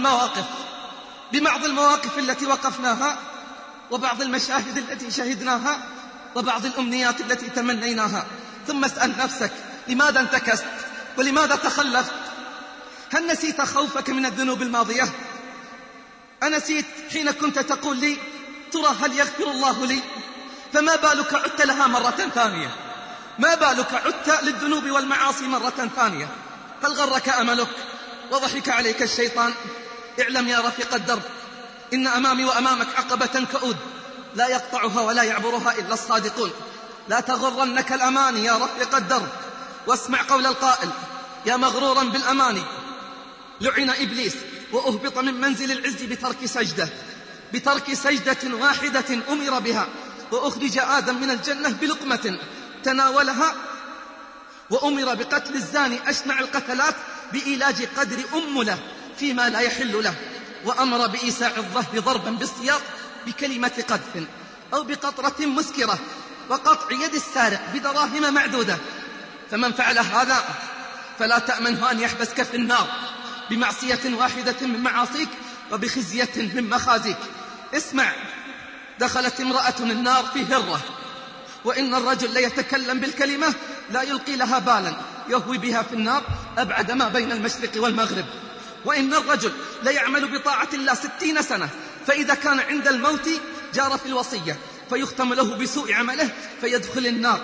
S5: ببعض المواقف التي وقفناها، وبعض المشاهد التي شهدناها، وبعض الأمنيات التي تمنيناها. ثم اسأل نفسك: لماذا انتكست؟ ولماذا تخلفت؟ هل نسيت خوفك من الذنوب الماضية؟ أنسيت حين كنت تقول لي: ترى هل يغفر الله لي؟ فما بالك عدت لها مرة ثانية؟ ما بالك عدت للذنوب والمعاصي مرة ثانية؟ هل غرك أملك وضحك عليك الشيطان؟ اعلم يا رفيق الدرب إن أمامي وأمامك عقبة كؤود لا يقطعها ولا يعبرها إلا الصادقون. لا تغرنك الأماني يا رفيق الدرب. واسمع قول القائل: يا مغرورا بالأماني لعن إبليس وأهبط من منزل العز بترك سجدة واحدة أمر بها، وأخرج آدم من الجنة بلقمة تناولها، وأمر بقتل الزاني أشنع القتلات بإيلاج قدر أمله فيما لا يحل له، وأمر بإيساع الظهر ضربا بالسياط بكلمة قذف أو بقطرة مسكرة، وقطع يد السارق بدراهم معدودة. فمن فعل هذا فلا تأمنه أن يحبسك في النار بمعصية واحدة من معاصيك وبخزية من مخازيك. اسمع: دخلت امرأة النار في هرة، وإن الرجل ليتكلم بالكلمة لا يلقي لها بالا يهوي بها في النار أبعد ما بين المشرق والمغرب. وإن الرجل ليعمل بطاعة الله 60 سنة، فإذا كان عند الموت جار في الوصية فيختم له بسوء عمله فيدخل النار.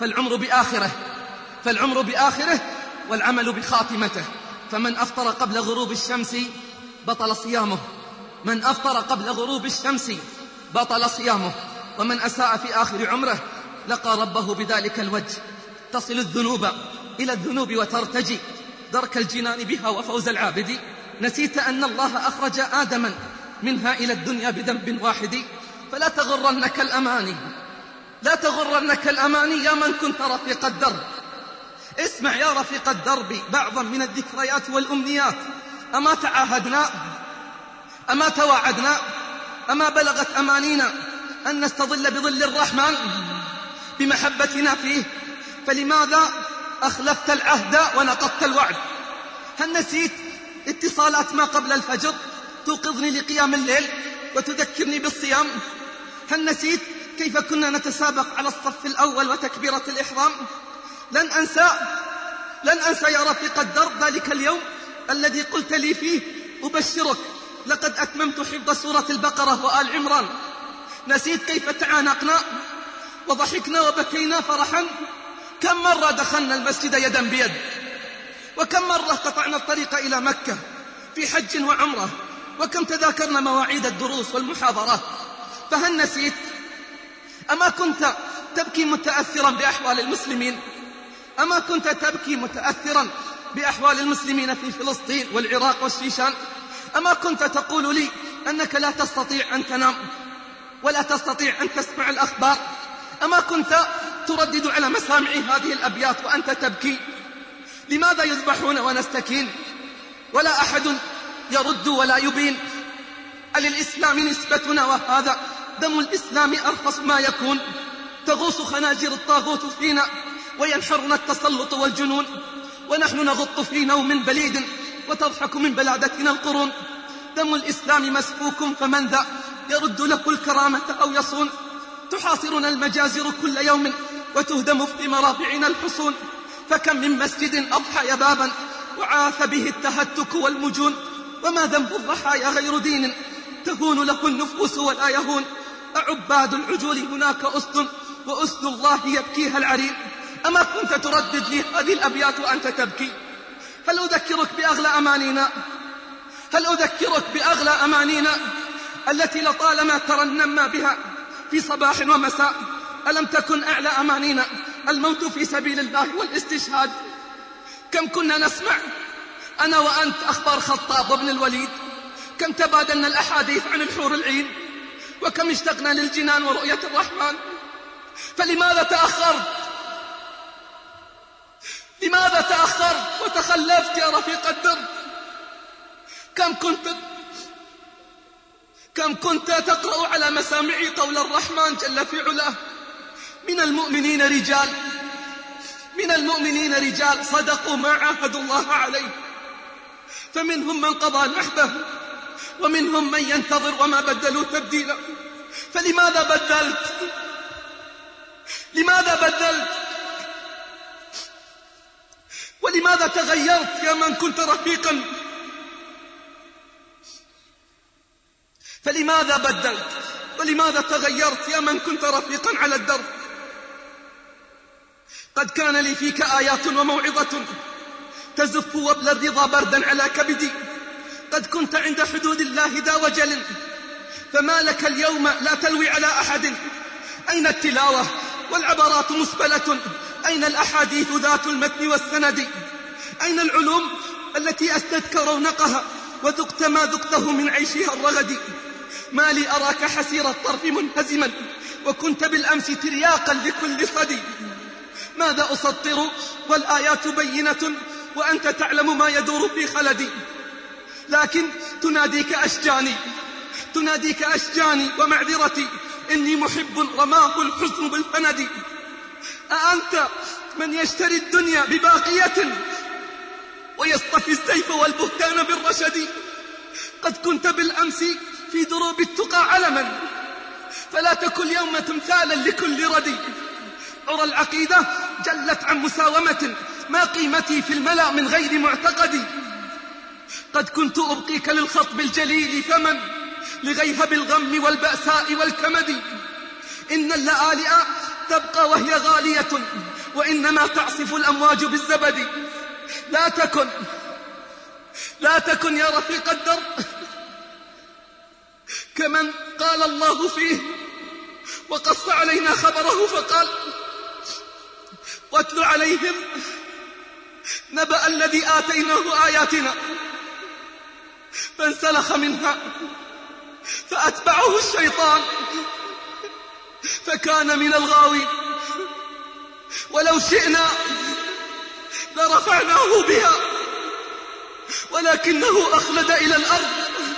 S5: فالعمر بآخره والعمل بخاتمته. فمن أفطر قبل غروب الشمس بطل صيامه، من أفطر قبل غروب الشمس بطل صيامه. ومن أساء في آخر عمره لقى ربه بذلك الوجه. تصل الذنوب إلى الذنوب وترتجي درك الجنان بها وفوز العابد. نسيت أن الله أخرج آدما منها إلى الدنيا بذنب واحد. فلا تغرنك الأماني، لا تغرنك الأماني يا من كنت رفيق الدرب. اسمع يا رفيق الدرب بعضا من الذكريات والأمنيات. أما تعاهدنا، أما تواعدنا، أما بلغت أمانينا أن نستظل بظل الرحمن بمحبتنا فيه؟ فلماذا أخلفت العهد ونقضت الوعد؟ هل نسيت اتصالات ما قبل الفجر توقظني لقيام الليل وتذكرني بالصيام؟ هل نسيت كيف كنا نتسابق على الصف الأول وتكبيرة الإحرام؟ لن أنسى يا رفيق الدرب ذلك اليوم الذي قلت لي فيه: أبشرك لقد أتممت حفظ سورة البقرة وآل عمران. نسيت كيف تعانقنا وضحكنا وبكينا فرحا؟ كم مرة دخلنا المسجد يدا بيد، وكم مرة قطعنا الطريق إلى مكة في حج وعمرة، وكم تذاكرنا مواعيد الدروس والمحاضرات. فهل نسيت؟ أما كنت تبكي متأثرا بأحوال المسلمين؟ أما كنت تبكي متأثرا بأحوال المسلمين في فلسطين والعراق والشيشان؟ أما كنت تقول لي أنك لا تستطيع أن تنام ولا تستطيع أن تسمع الأخبار؟ أما كنت تردد على مسامعي هذه الأبيات وأنت تبكي؟ لماذا يذبحون ونستكين ولا أحد يرد ولا يبين؟ للإسلام نسبتنا وهذا دم الإسلام أرخص ما يكون. تغوص خناجر الطاغوت فينا وينحرنا التسلط والجنون، ونحن نغط في نوم بليد وتضحك من بلادتنا القرون. دم الإسلام مسفوك، فمن ذا يرد له الكرامة أو يصون؟ تحاصرنا المجازر كل يوم وتهدم في مرابعنا الحصون. فكم من مسجد أضحى بابا وعاث به التهتك والمجون، وما ذنب الضحايا غير دين تهون له النفوس ولا يهون. أعباد العجول هناك أسد، وأسد الله يبكيها العرين. أما كنت تردد لي هذه الأبيات وأنت تبكي؟ هل أذكرك بأغلى أمانينا التي لطالما ترنمنا بها في صباح ومساء؟ ألم تكن أعلى أمانينا الموت في سبيل الله والاستشهاد؟ كم كنا نسمع أنا وأنت أخبار خطاب وابن الوليد، كم تبادلنا الأحاديث عن الحور العين، وكم اشتقنا للجنان ورؤية الرحمن. فلماذا تأخرت وتخلفت يا رفيق الدرب؟ كم كنت تقرأ على مسامعي قول الرحمن جل في علاه: من المؤمنين رجال صدقوا ما عاهدوا الله عليه، فمنهم من قضى نحبه ومنهم من ينتظر وما بدلوا تبديلا. فلماذا بدلت؟ ولماذا تغيرت يا من كنت رفيقا؟ فلماذا بدلت ولماذا تغيرت يا من كنت رفيقا على الدرب؟ قد كان لي فيك آيات وموعظة تزف وبل الرضا بردا على كبدي. قد كنت عند حدود الله ذا وجل، فما لك اليوم لا تلوي على أحد. أين التلاوة والعبارات مسبلة؟ أين الأحاديث ذات المتن والسند؟ أين العلوم التي أسدتك رونقها وذقت ما ذقته من عيشها الرغد؟ ما لي أراك حسير الطرف منهزما وكنت بالأمس ترياقا لكل صدي. ماذا أسطر والآيات بينة وأنت تعلم ما يدور في خلدي؟ لكن تناديك أشجاني ومعذرتي، إني محب رماه الحزن بالفند. أأنت من يشتري الدنيا بباقية ويصطفي السيف والبهتان بالرشد؟ قد كنت بالأمس في دروب التقى علما، فلا تكن يوم تمثالا لكل ردي. عرى العقيدة جلت عن مساومة، ما قيمتي في الملأ من غير معتقدي. قد كنت أبقيك للخطب الجليل فمن لغيهب الغم والبأساء والكمد. إن اللآلئ تبقى وهي غالية وإنما تعصف الأمواج بالزبد. لا تكن يا رفيق الدرب كمن قال الله فيه وقص علينا خبره فقال: واتل عليهم نبأ الذي آتيناه آياتنا فانسلخ منها فأتبعه الشيطان فكان من الغاوين. ولو شئنا لرفعناه بها ولكنه أخلد إلى الأرض.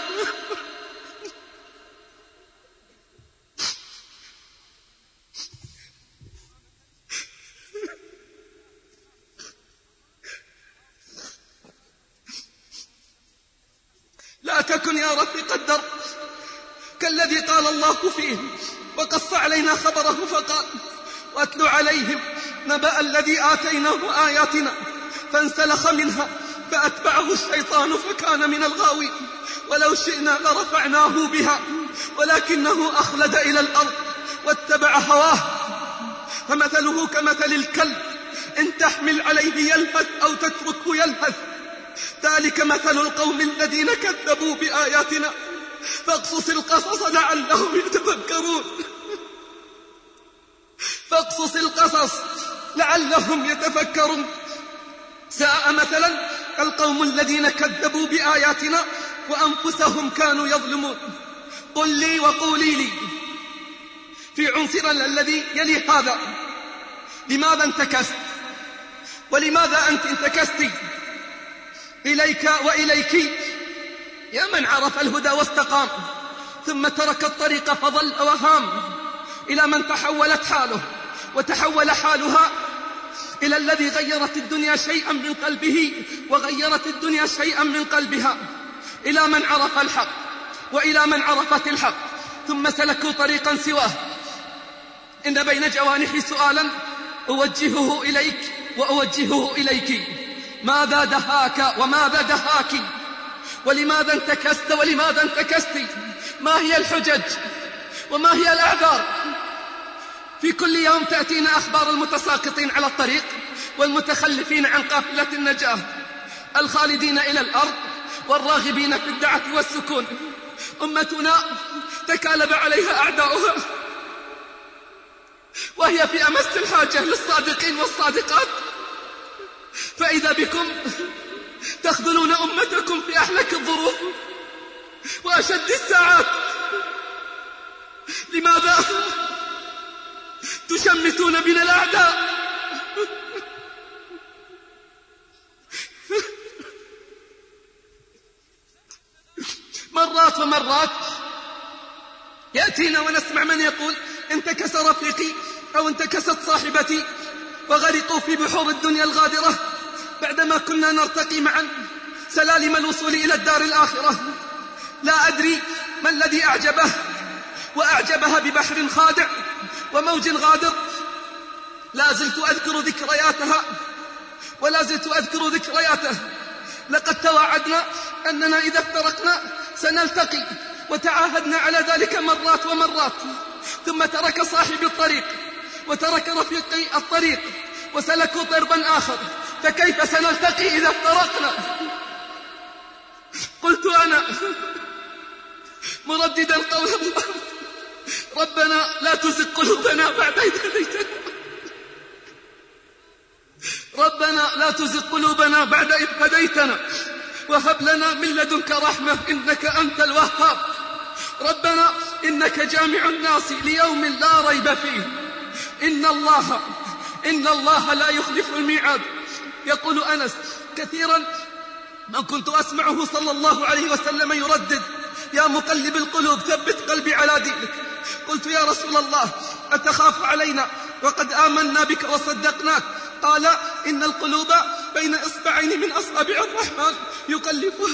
S5: لا تكن يا رفيق الدرب كالذي قال الله فيه وقص علينا خبره فقال: واتل عليهم نبأ الذي آتيناه آياتنا فانسلخ منها فأتبعه الشيطان فكان من الغاوين. ولو شئنا لرفعناه بها ولكنه أخلد إلى الأرض واتبع هواه. فمثله كمثل الكلب إن تحمل عليه يلهث أو تتركه يلهث. ذلك مثل القوم الذين كذبوا بآياتنا فاقصص القصص لعلهم يتفكرون. فاقصص القصص لعلهم يتفكرون. ساء مثلا القوم الذين كذبوا بآياتنا وأنفسهم كانوا يظلمون. قل لي وقولي لي في عنصرنا الذي يلي هذا: لماذا انتكست؟ ولماذا أنت انتكستي؟ إليك وإليك يا من عرف الهدى واستقام ثم ترك الطريق فظل وهام، إلى من تحولت حاله وتحول حالها، إلى الذي غيرت الدنيا شيئا من قلبه وغيرت الدنيا شيئا من قلبها، إلى من عرف الحق وإلى من عرفت الحق ثم سلكوا طريقا سواه. إن بين جوانحي سؤالا أوجهه إليك وأوجهه إليك: ماذا دهاك وماذا دهاك؟ ولماذا انتكست ولماذا انتكست؟ ما هي الحجج وما هي الأعذار؟ في كل يوم تأتينا أخبار المتساقطين على الطريق والمتخلفين عن قافلة النجاة، الخالدين إلى الأرض والراغبين في الدعة والسكون. أمتنا تكالب عليها أعداؤها وهي في أمس الحاجة للصادقين والصادقات، فإذا بكم تخذلون أمتكم في أحلك الظروف وأشد الساعات. لماذا تشمتون بنا الأعداء؟ مرات ومرات يأتينا ونسمع من يقول: انتكس رفيقي أو انتكست صاحبتي وغرقوا في بحور الدنيا الغادرة بعدما كنا نرتقي معا سلالم الوصول إلى الدار الآخرة. لا أدري ما الذي أعجبه وأعجبها ببحر خادع وموج غادر. لا زلت أذكر ذكرياتها ولا زلت أذكر ذكرياته. لقد تواعدنا أننا إذا افترقنا سنلتقي، وتعاهدنا على ذلك مرات ومرات، ثم ترك صاحبي الطريق وترك رفيقي الطريق وسلكوا ضربا آخر، فكيف سنلتقي إذا افترقنا؟ قلت أنا مرددا قول الله ربنا لا تزغ قلوبنا بعد إذ هديتنا ربنا لا تزغ قلوبنا بعد إذ هديتنا وهب لنا من لدنك رحمة إنك أنت الوهاب. ربنا إنك جامع الناس ليوم لا ريب فيه إن الله لا يخلف الميعاد. يقول أنس كثيرا ما كنت أسمعه صلى الله عليه وسلم يردد يا مقلب القلوب ثبت قلبي على دينك. قلت يا رسول الله أتخاف علينا وقد آمنا بك وصدقناك؟ قال إن القلوب بين إصبعين من أصابع الرحمن يقلبها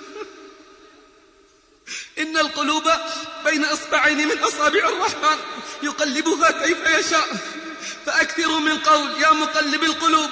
S5: إن القلوب بين إصبعين من أصابع الرحمن يقلبها كيف يشاء. فأكثروا من قول يا مقلب القلوب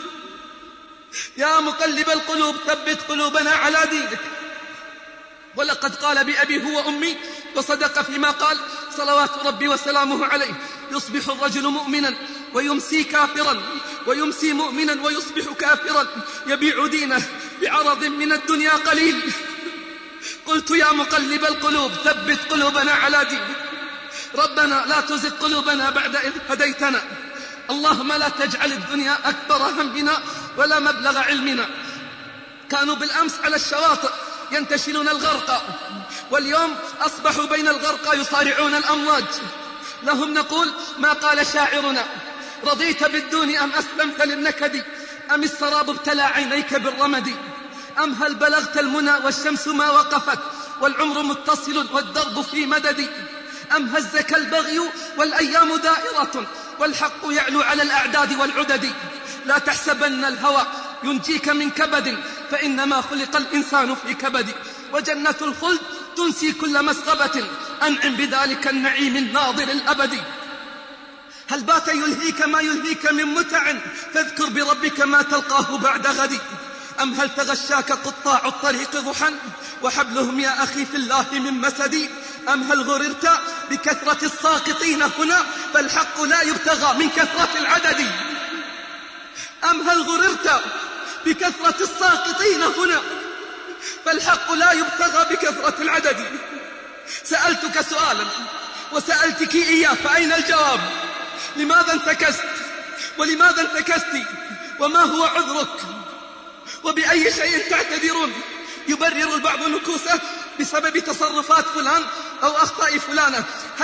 S5: يا مقلب القلوب ثبت قلوبنا على دينك. ولقد قال بأبي هو أمي وصدق فيما قال صلوات ربي وسلامه عليه يصبح الرجل مؤمنا ويمسي كافرا ويمسي مؤمنا ويصبح كافرا يبيع دينه بعرض من الدنيا قليل. قلت يا مقلب القلوب ثبت قلوبنا على دينك. ربنا لا تزغ قلوبنا بعد إذ هديتنا. اللهم لا تجعل الدنيا أكبر همنا ولا مبلغ علمنا. كانوا بالأمس على الشواطئ ينتشلون الغرقى واليوم أصبحوا بين الغرقى يصارعون الأمواج. لهم نقول ما قال شاعرنا رضيت بالدون أم أسلمت للنكد أم السراب ابتلى عينيك بالرمد أم هل بلغت المنى والشمس ما وقفت والعمر متصل والدرب في مدد أم هزك البغي والأيام دائرة والحق يعلو على الأعداد والعدد. لا تحسبن الهوى ينجيك من كبد فإنما خلق الإنسان في كبد وجنة الخلد تنسي كل مسغبة أنعم بذلك النعيم الناظر الأبدي. هل بات يلهيك ما يلهيك من متع فاذكر بربك ما تلقاه بعد غد أم هل تغشاك قطاع الطريق ضحى وحبلهم يا أخي في الله من مسد أم هل غررت بكثرة الساقطين هنا فالحق لا يبتغى من كثرة العدد أم هل غررت بكثرة الساقطين هنا فالحق لا يبتغى بكثرة العدد. سألتك سؤالا وسألتك إياه فأين الجواب؟ لماذا انتكست ولماذا انتكست وما هو عذرك وبأي شيء تعتذرون؟ يبرر البعض نكوسه بسبب تصرفات فلان أو أخطاء فلانة.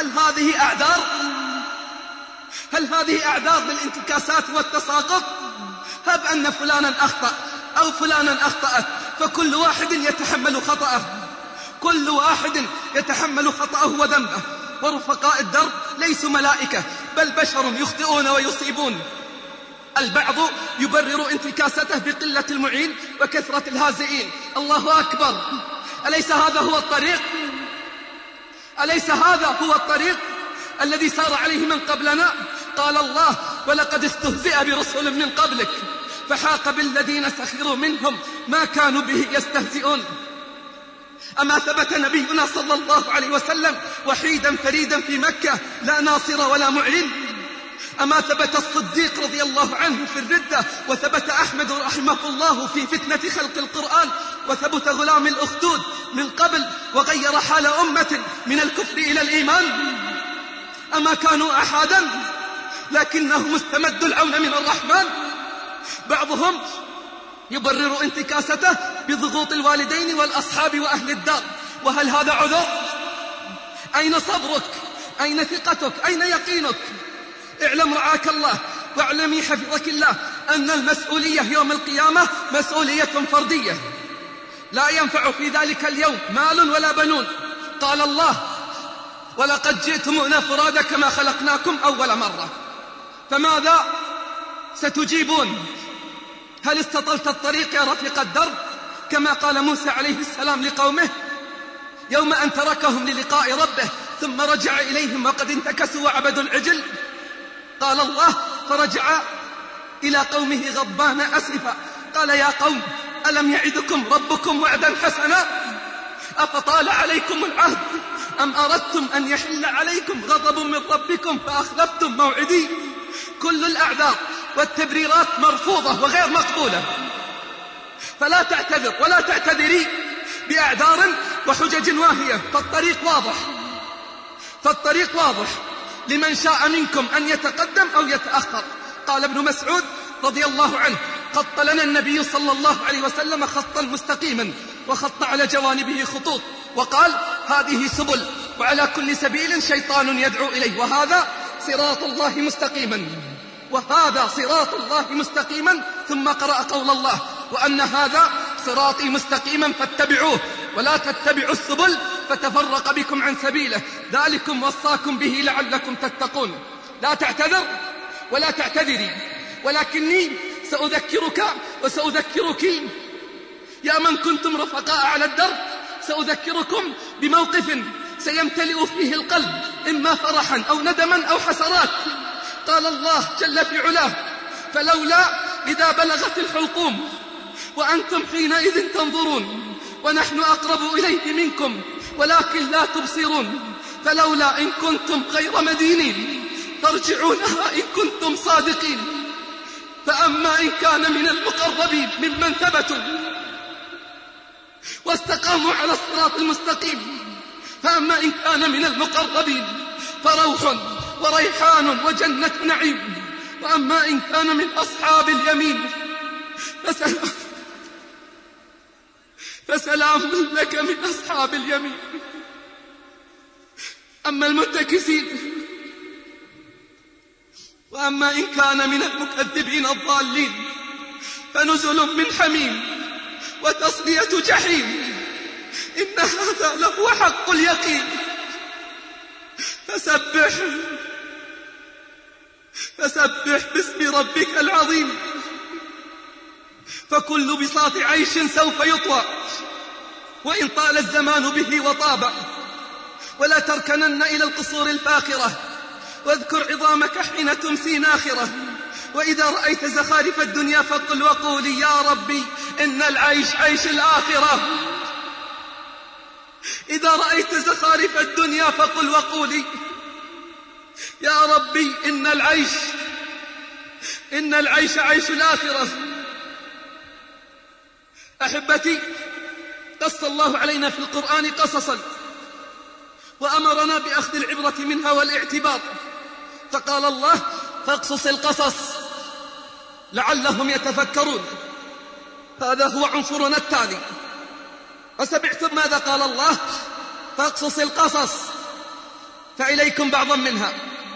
S5: هل هذه أعذار للانتكاسات والتساقط؟ هب أن فلانا أخطأ أو فلانا أخطأت فكل واحد يتحمل خطأه كل واحد يتحمل خطأه وذنبه. ورفقاء الدرب ليسوا ملائكة بل بشر يخطئون ويصيبون. البعض يبرر انتكاسته بقلة المعين وكثرة الهازئين. الله أكبر. أليس هذا هو الطريق الذي سار عليه من قبلنا؟ قال الله ولقد استهزئ برسل من قبلك فحاق بالذين سخروا منهم ما كانوا به يستهزئون. أما ثبت نبينا صلى الله عليه وسلم وحيدا فريدا في مكة لا ناصر ولا معين؟ أما ثبت الصديق رضي الله عنه في الردة وثبت أحمد رحمه الله في فتنة خلق القرآن وثبت غلام الأخدود من قبل وغير حال أمة من الكفر إلى الإيمان؟ أما كانوا أحدا لكنهم استمدوا العون من الرحمن؟ بعضهم يبرر انتكاسته بضغوط الوالدين والأصحاب وأهل الدار. وهل هذا عذر؟ أين صبرك؟ أين ثقتك؟ أين يقينك؟ اعلم رعاك الله واعلمي حفظك الله أن المسؤولية يوم القيامة مسؤولية فردية لا ينفع في ذلك اليوم مال ولا بنون. قال الله ولقد جئتمونا فرادا كما خلقناكم أول مرة. فماذا ستجيبون؟ هل استطلت الطريق يا رفيق الدرب كما قال موسى عليه السلام لقومه يوم أن تركهم للقاء ربه ثم رجع إليهم وقد انتكسوا وعبدوا العجل؟ قال الله فرجع إلى قومه غضبان أسفا قال يا قوم ألم يعدكم ربكم وعدا حسنا أفطال عليكم العهد أم أردتم أن يحل عليكم غضب من ربكم فأخلفتم موعدي؟ كل الأعذار والتبريرات مرفوضة وغير مقبولة. فلا تعتذر ولا تعتذري بأعذار وحجج واهية فالطريق واضح فالطريق واضح لمن شاء منكم أن يتقدم أو يتأخر. قال ابن مسعود رضي الله عنه: خط لنا النبي صلى الله عليه وسلم خطا مستقيما وخط على جوانبه خطوط وقال: هذه سبل وعلى كل سبيل شيطان يدعو إليه، وهذا صراط الله مستقيما، وهذا صراط الله مستقيما. ثم قرأ قول الله: وأن هذا صراطي مستقيما فاتبعوه ولا تتبعوا السبل فتفرق بكم عن سبيله ذلكم وصاكم به لعلكم تتقون. لا تعتذر ولا تعتذري، ولكني سأذكرك وسأذكرك يا من كنتم رفقاء على الدرب، سأذكركم بموقف سيمتلئ فيه القلب إما فرحا أو ندما أو حسرات. قال الله جل في علاه: فلولا إذا بلغت الحلقوم وأنتم حينئذ تنظرون ونحن أقرب إليه منكم ولكن لا تبصرون، فلولا إن كنتم غير مدينين ترجعونها إن كنتم صادقين. فأما إن كان من المقربين ممن ثبتوا واستقاموا على الصراط المستقيم، فأما إن كان من المقربين فروح وريحان وجنة نعيم، وأما إن كان من أصحاب اليمين فسلام لك من أصحاب اليمين. أما المتكسين وأما إن كان من المكذبين الضالين فنزل من حميم وتصلية جحيم، إن هذا لهو حق اليقين. فسبح باسم ربك العظيم، فكل بساط عيش سوف يطوى وإن طال الزمان به وطاب. ولا تركنن إلى القصور الفاخرة واذكر عظامك حين تمسي ناخرة، وإذا رأيت زخارف الدنيا فقل وقولي يا ربي إن العيش عيش الآخرة. إذا رأيت زخارف الدنيا فقل وقولي يا ربي إن العيش عيش الآخرة. أحبتي، قص الله علينا في القرآن قصصا وأمرنا بأخذ العبرة منها والاعتبار، فقال الله: فاقصص القصص لعلهم يتفكرون. هذا هو عنصرنا التالي. وسمعتم ماذا قال الله؟ فاقصص القصص، فإليكم بعضا منها،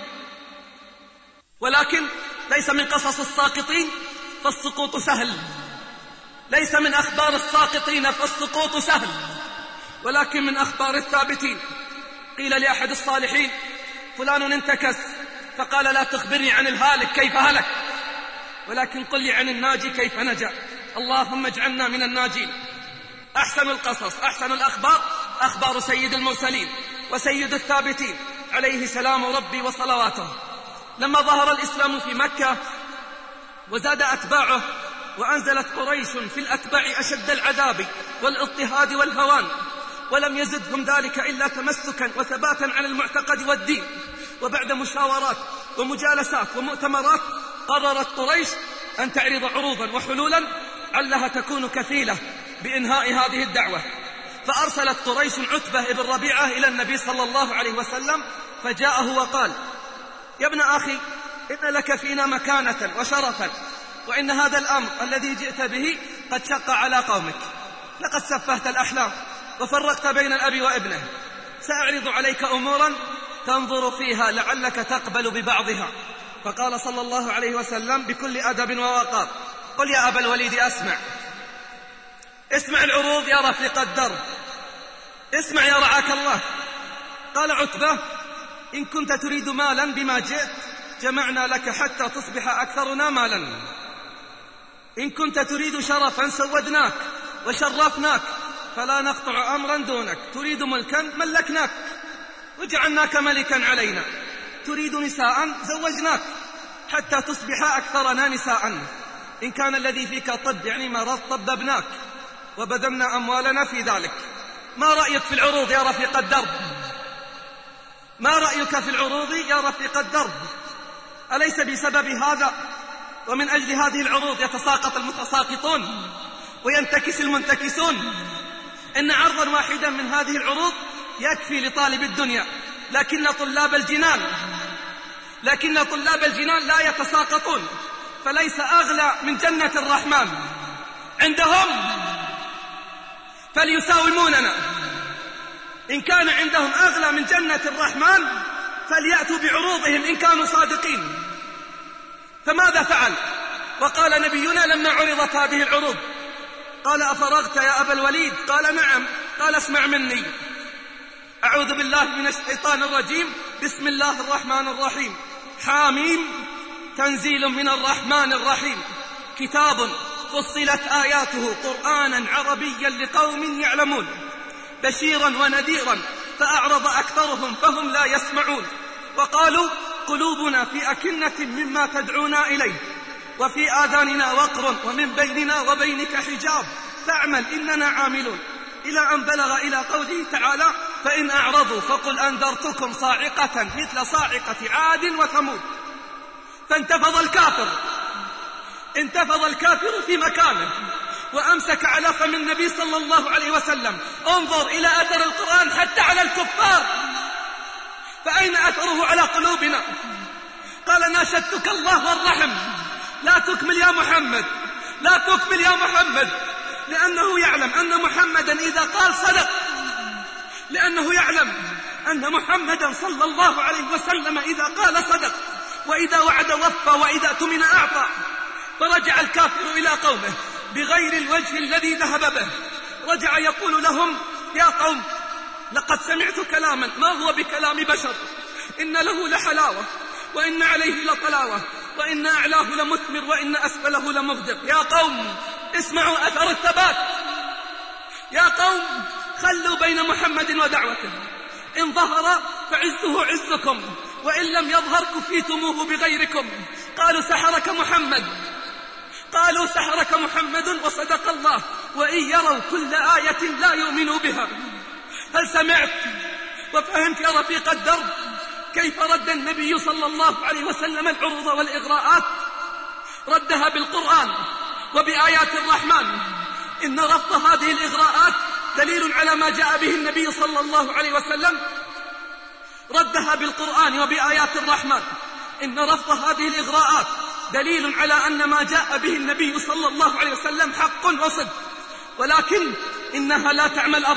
S5: ولكن ليس من قصص الساقطين فالسقوط سهل، ليس من أخبار الساقطين فالسقوط سهل، ولكن من أخبار الثابتين. قيل لأحد الصالحين: فلان انتكس، فقال: لا تخبرني عن الهالك كيف هلك، ولكن قل لي عن الناجي كيف نجا. اللهم اجعلنا من الناجين. أحسن القصص، أحسن الأخبار أخبار سيد المرسلين وسيد الثابتين عليه سلام ربي وصلواته. لما ظهر الإسلام في مكة وزاد أتباعه وأنزلت قريش في الأتباع أشد العذاب والاضطهاد والهوان، ولم يزدهم ذلك إلا تمسكا وثباتا على المعتقد والدين، وبعد مشاورات ومجالسات ومؤتمرات قررت قريش أن تعرض عروضا وحلولا علها تكون كفيلة بإنهاء هذه الدعوة. فأرسلت قريش عتبة بن ربيعة إلى النبي صلى الله عليه وسلم، فجاءه وقال: يا ابن أخي، إن لك فينا مكانة وشرفا، وإن هذا الأمر الذي جئت به قد شق على قومك، لقد سفهت الأحلام وفرقت بين الأب وابنه، سأعرض عليك أمورا تنظر فيها لعلك تقبل ببعضها. فقال صلى الله عليه وسلم بكل أدب ووقار: قل يا أبا الوليد اسمع العروض يا رفيق الدرب، اسمع يا رعاك الله. قال عتبة: إن كنت تريد مالا بما جئت جمعنا لك حتى تصبح أكثرنا مالا، إن كنت تريد شرفا سودناك وشرفناك فلا نقطع أمرا دونك، تريد ملكا ملكناك وجعلناك ملكا علينا، تريد نساء زوجناك حتى تصبح أكثرنا نساء، إن كان الذي فيك طب يعني مرض طببناك وبذلنا أموالنا في ذلك. ما رأيك في العروض يا رفيق الدرب؟ ما رأيك في العروض يا رفيق الدرب؟ أليس بسبب هذا ومن أجل هذه العروض يتساقط المتساقطون وينتكس المنتكسون؟ إن عرضا واحدا من هذه العروض يكفي لطالب الدنيا لكن طلاب الجنان لا يتساقطون، فليس أغلى من جنة الرحمن عندهم فليساوموننا. إن كان عندهم أغلى من جنة الرحمن فليأتوا بعروضهم إن كانوا صادقين. فماذا فعل؟ وقال نبينا لما عرضت هذه العروض قال: أفرغت يا أبا الوليد؟ قال: نعم. قال: اسمع مني. أعوذ بالله من الشيطان الرجيم. بسم الله الرحمن الرحيم. حاميم، تنزيل من الرحمن الرحيم، كتاب فصلت آياته قرآنا عربيا لقوم يعلمون، بشيرا ونذيرا فأعرض أكثرهم فهم لا يسمعون، وقالوا قلوبنا في أكنة مما تدعونا إليه، وفي آذاننا وقر ومن بيننا وبينك حجاب فاعمل إننا عاملون، إلى أن بلغ إلى قوله تعالى: فإن أعرضوا فقل أنذرتكم صاعقة مثل صاعقة عاد وثمود. فانتفض الكافر في مكانه وأمسك على فم النبي صلى الله عليه وسلم. انظر إلى أثر القرآن حتى على الكفار، فأين أثره على قلوبنا؟ قال: ناشدتك الله والرحم لا تكمل يا محمد، لا تكمل يا محمد، لأنه يعلم أن محمدا إذا قال صدق، لأنه يعلم أن محمدا صلى الله عليه وسلم إذا قال صدق، وإذا وعد وفى، وإذا اؤتمن أعطى. فرجع الكافر إلى قومه بغير الوجه الذي ذهب به، رجع يقول لهم: يا قوم، لقد سمعت كلاما ما هو بكلام بشر، إن له لحلاوة وإن عليه لطلاوة وإن أعلاه لمثمر وإن أسفله لمغدق. يا قوم اسمعوا أثر الثبات، يا قوم خلوا بين محمد ودعوته، إن ظهر فعزه عزكم وإن لم يظهر كفيتموه بغيركم. قالوا سحرك محمد وصدق الله، وإن يروا كل آية لا يؤمنوا بها. هل سمعت وفهمت يا رفيق الدرب كيف رد النبي صلى الله عليه وسلم العروض والإغراءات؟ ردها بالقرآن وبآيات الرحمن. إن رفض هذه الإغراءات دليل على ما جاء به النبي صلى الله عليه وسلم. ردها بالقرآن وبآيات الرحمن. إن رفض هذه الإغراءات دليل على أن ما جاء به النبي صلى الله عليه وسلم حق وصدق، ولكن إنها لا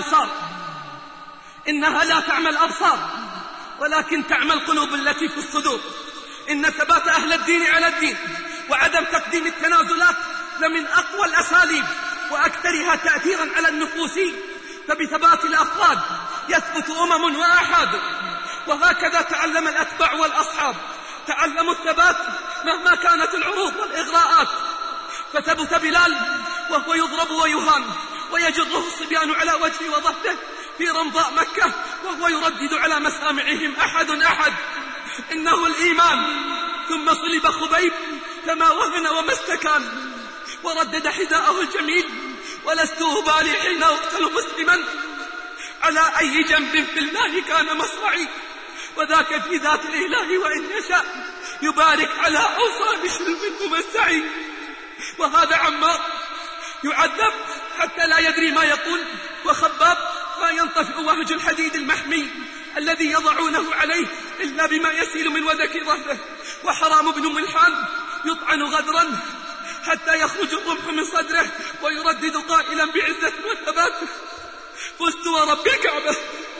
S5: تعمى الأبصار، ولكن تعمى القلوب التي في الصدور. إن ثبات أهل الدين على الدين وعدم تقديم التنازلات لمن أقوى الأساليب وأكثرها تأثيرا على النفوس، فبثبات الأفراد يثبت أمم وآحاد. وهكذا تعلم الأتباع والأصحاب، تعلموا الثبات مهما كانت العروض والإغراءات. فثبت بلال وهو يضرب ويهان ويجره الصبيان على وجهه وظهره في رمضاء مكة وهو يردد على مسامعهم: أحد أحد، إنه الإيمان. ثم صلب خبيب فما وهن وما استكان، وردد حذاءه الجميل: ولست أبالي حين أقتل مسلما على أي جنب في الله كان مصرعي، وذاك في ذات الإله وإن يشاء يبارك على أوصال شلم ممسعي. وهذا عمار يعذب حتى لا يدري ما يقول، وخباب ما ينطفئ وهج الحديد المحمي الذي يضعونه عليه إلا بما يسيل من ودك ظهره، وحرام بن ملحان يطعن غدرا حتى يخرج الرمح من صدره ويردد قائلا بعزة وثبات: فزت ورب الكعبة.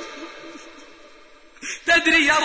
S5: تدري يا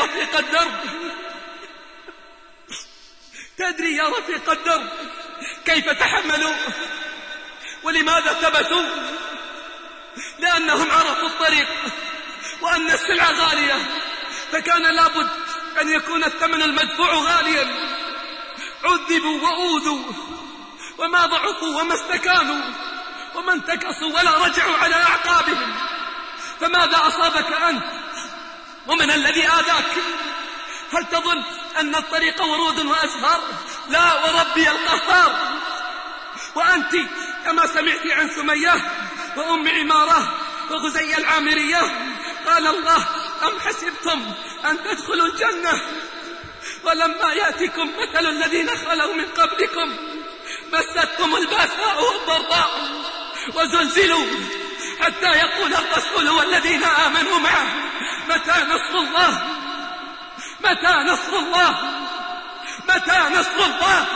S5: رفيق الدرب كيف تحملوا ولماذا ثبتوا؟ لأنهم عرفوا الطريق وأن السلعة غالية، فكان لابد أن يكون الثمن المدفوع غاليا. عذبوا وأوذوا وما ضعفوا وما استكانوا وما انتكسوا ولا رجعوا على أعقابهم. فماذا أصابك أنت ومن الذي آذاك؟ هل تظن أن الطريق ورود وأزهار؟ لا، وربي القهار. وأنت كما سمعت عن سمية وأم عمارة وغزي العامرية قال الله: أم حسبتم أن تدخلوا الجنة ولما يأتكم مثل الذين خلوا من قبلكم مستهم البأساء والضراء وزلزلوا حتى يقول الرسول والذين آمنوا معه: متى نصر الله؟ متى نصر الله؟ متى نصر الله؟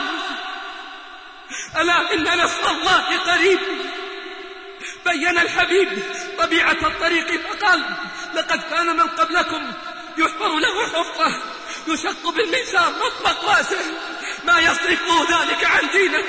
S5: ألا إن نصر الله قريب. بين الحبيب طبيعة الطريق فقال: لقد كان من قبلكم يحفر له حفرة يشق بالمنشار مطبق رأسه ما يصرفه ذلك عن دينه،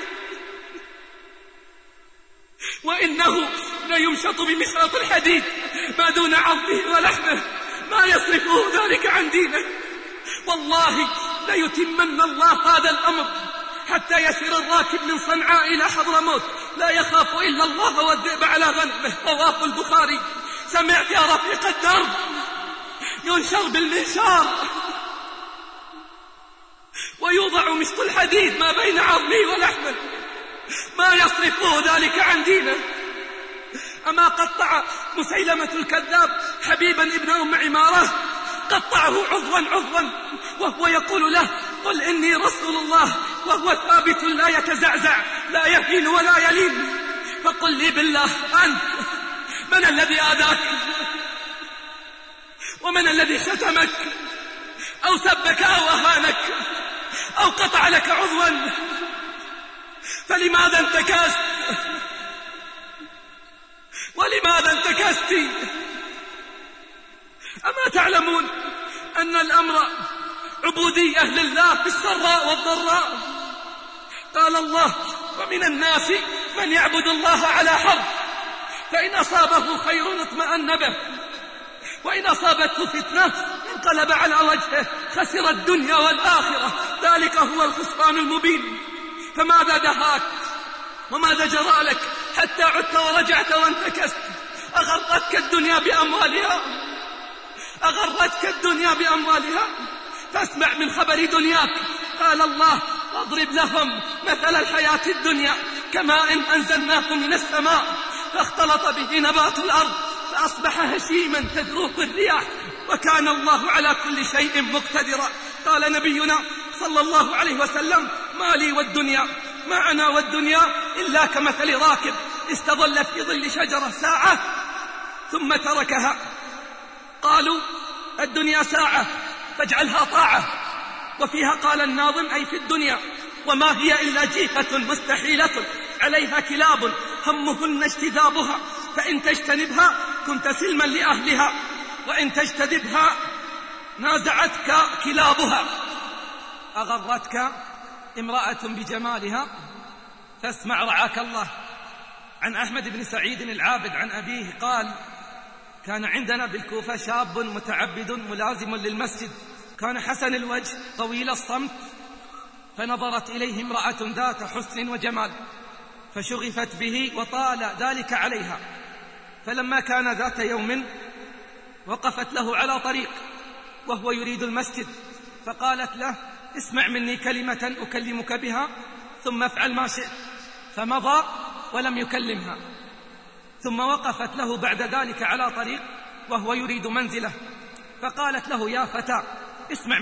S5: وإنه ليمشط بمشرط الحديد ما دون عظمه ولحمه ما يصرفه ذلك عن دينه. والله ليتمن الله هذا الأمر حتى يسير الراكب من صنعاء إلى حضرموت لا يخاف إلا الله والذئب على غنمه. رواه البخاري. سمعت يا رفيق الدرب؟ ينشر بالمنشار ويوضع مشط الحديد ما بين عظمه ولحمه ما يصرفه ذلك عن دينه. أما قطع مسيلمة الكذاب حبيبا ابن أم عمارة، قطعه عضوا وهو يقول له: قل إني رسول الله، وهو ثابت لا يتزعزع لا يهين ولا يلين. فقل لي بالله أنت من الذي آذاك؟ ومن الذي شتمك أو سبك أو أهانك أو قطع لك عضوا؟ فلماذا انتكست؟ ولماذا انتكست؟ أما تعلمون أن الأمر عبودية لله في السراء والضراء؟ قال الله: ومن الناس من يعبد الله على حرف، فإن أصابه خير اطمأن به، وإن أصابته فتنة انقلب على وجهه خسر الدنيا والآخرة، ذلك هو الخسران المبين. فماذا دهاك وماذا جرى لك حتى عدت ورجعت وانتكست؟ أغرتك الدنيا بأموالها؟ أغرتك الدنيا بأموالها؟ فاسمع من خبر دنياك. قال الله: واضرب لهم مثل الحياة الدنيا كماء أنزلناه من السماء فاختلط به نبات الأرض فأصبح هشيما تذروه الرياح وكان الله على كل شيء مقتدرا. قال نبينا صلى الله عليه وسلم: ما لي والدنيا، ما أنا والدنيا إلا كمثل راكب استظل في ظل شجرة ساعة ثم تركها. قالوا: الدنيا ساعة فاجعلها طاعة. وفيها قال الناظم: أي في الدنيا وما هي إلا جيفة مستحيلة عليها كلاب همهن اجتذابها، فإن تجتنبها كنت سلما لأهلها، وإن تجتذبها نازعتك كلابها. أغرتك امرأة بجمالها؟ فاسمع رعاك الله. عن أحمد بن سعيد العابد عن أبيه قال: كان عندنا بالكوفة شاب متعبد ملازم للمسجد، كان حسن الوجه طويل الصمت، فنظرت إليه امرأة ذات حسن وجمال فشغفت به وطال ذلك عليها. فلما كان ذات يوم وقفت له على طريق وهو يريد المسجد، فقالت له: اسمع مني كلمة أكلمك بها ثم افعل ما شئت. فمضى ولم يكلمها. ثم وقفت له بعد ذلك على طريق وهو يريد منزله، فقالت له: يا فتى، اسمع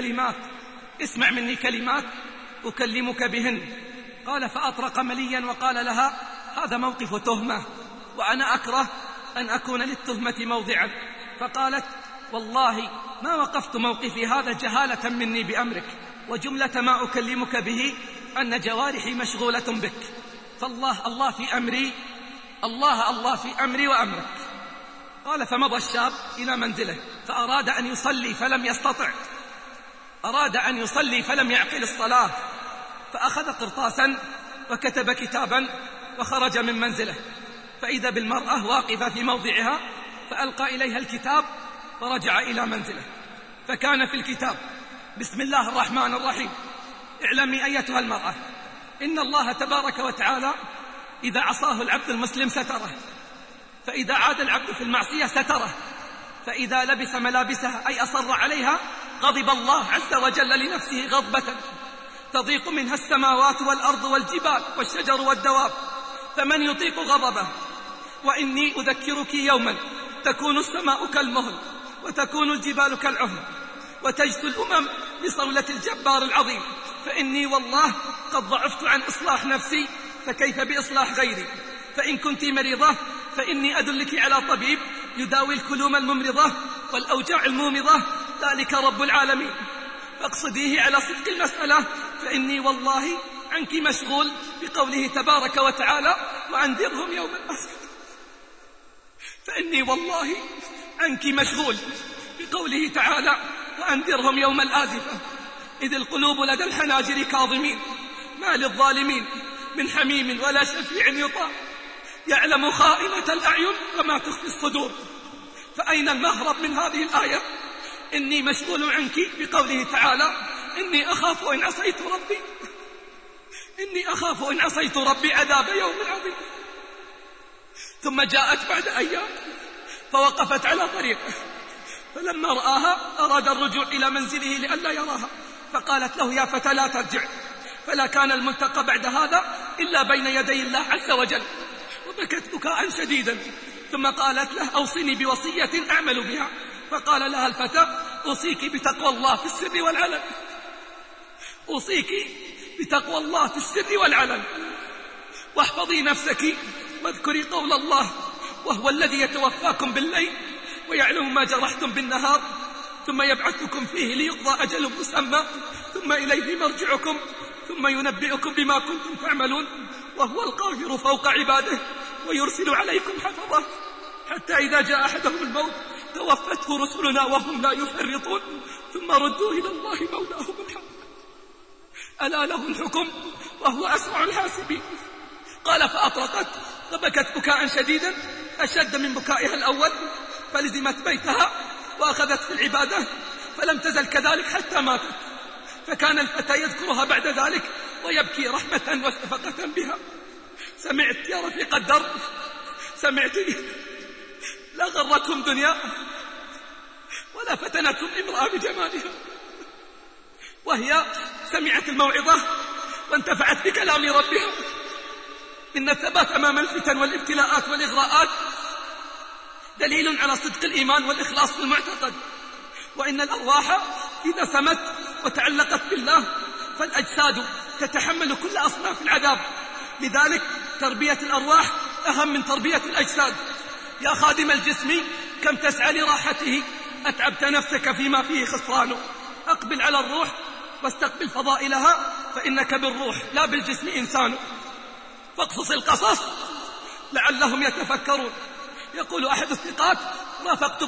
S5: مني كلمات أكلمك بهن. قال: فأطرق مليا وقال لها: هذا موقف تهمة وأنا أكره أن أكون للتهمة موضعا. فقالت: والله ما وقفت موقفي هذا جهالة مني بأمرك، وجملة ما أكلمك به أن جوارحي مشغولة بك، فالله الله في أمري، الله في أمري وأمرك. قال: فمضى الشاب إلى منزله فأراد أن يصلي فلم يستطع، أراد أن يصلي فلم يعقل الصلاة، فأخذ قرطاسا وكتب كتابا وخرج من منزله، فإذا بالمرأة واقفة في موضعها، فألقى إليها الكتاب ورجع إلى منزله. فكان في الكتاب: بسم الله الرحمن الرحيم، اعلمي أيتها المرأة إن الله تبارك وتعالى إذا عصاه العبد المسلم ستره، فإذا عاد العبد في المعصية ستره، فإذا لبس ملابسها أي أصر عليها غضب الله عز وجل لنفسه غضبة تضيق منها السماوات والأرض والجبال والشجر والدواب، فمن يطيق غضبه؟ وإني أذكرك يوما تكون السماء كالمهل وتكون الجبال كالعهن وتجثو الأمم بصولة الجبار العظيم، فإني والله قد ضعفت عن إصلاح نفسي، فكيف بإصلاح غيري؟ فإن كنت مريضة فإني أدلك على طبيب يداوي الكلوم الممرضة والأوجاع المومضة، ذلك رب العالمين، فاقصديه على صدق المسألة، فإني والله عنك مشغول، بقوله تبارك وتعالى وأنذرهم يوم الآزفة. فإني والله عنك مشغول، بقوله تعالى وأنذرهم يوم الآزفة إذ القلوب لدى الحناجر كاظمين ما للظالمين من حميم ولا شفيع يطاع يعلم خائنة الأعين وما تخفي الصدور. فأين المهرب من هذه الآية؟ إني مشغول عنك، بقوله تعالى إني أخاف إن عصيت ربي، إني أخاف إن عصيت ربي عذاب يوم عظيم. ثم جاءت بعد أيام فوقفت على طريقه، فلما رآها أراد الرجوع إلى منزله لئلا يراها، فقالت له يا فتى لا ترجع، فلا كان الملتقى بعد هذا إلا بين يدي الله عز وجل. وبكت بكاء شديدا، ثم قالت له أوصني بوصية أعمل بها. فقال لها الفتى أوصيك بتقوى الله في السر والعلن، أوصيك بتقوى الله في السر والعلن، واحفظي نفسك واذكري قول الله وهو الذي يتوفاكم بالليل ويعلم ما جرحتم بالنهار ثم يبعثكم فيه ليقضى أجل مسمى ثم إليه مرجعكم ثم ينبئكم بما كنتم تعملون وهو القاهر فوق عباده ويرسل عليكم حفظه حتى إذا جاء أحدهم الموت توفته رسلنا وهم لا يفرطون ثم ردوا إلى الله مولاهم الحق ألا له الحكم وهو أسرع الحاسبين. قال فأطرقت فبكت بكاء شديدا أشد من بكائها الأول، فلزمت بيتها وأخذت في العبادة فلم تزل كذلك حتى ماتت. فكان الفتى يذكرها بعد ذلك ويبكي رحمة وشفقة بها. سمعت يا رفيق الدرب، سمعت لا غرتهم دنيا ولا فتنتهم امرأة بجمالها، وهي سمعت الموعظة وانتفعت بكلام ربها. إن الثبات أمام الفتن والابتلاءات والإغراءات دليل على صدق الإيمان والإخلاص في المعتقد، وإن الأرواح إذا سمت وتعلقت بالله فالأجساد تتحمل كل أصناف العذاب، لذلك تربية الأرواح أهم من تربية الأجساد. يا خادم الجسم كم تسعى لراحته أتعبت نفسك فيما فيه خسرانه، أقبل على الروح واستقبل فضائلها فإنك بالروح لا بالجسم إنسان. فاقصص القصص لعلهم يتفكرون. يقول أحد الثقات رافقت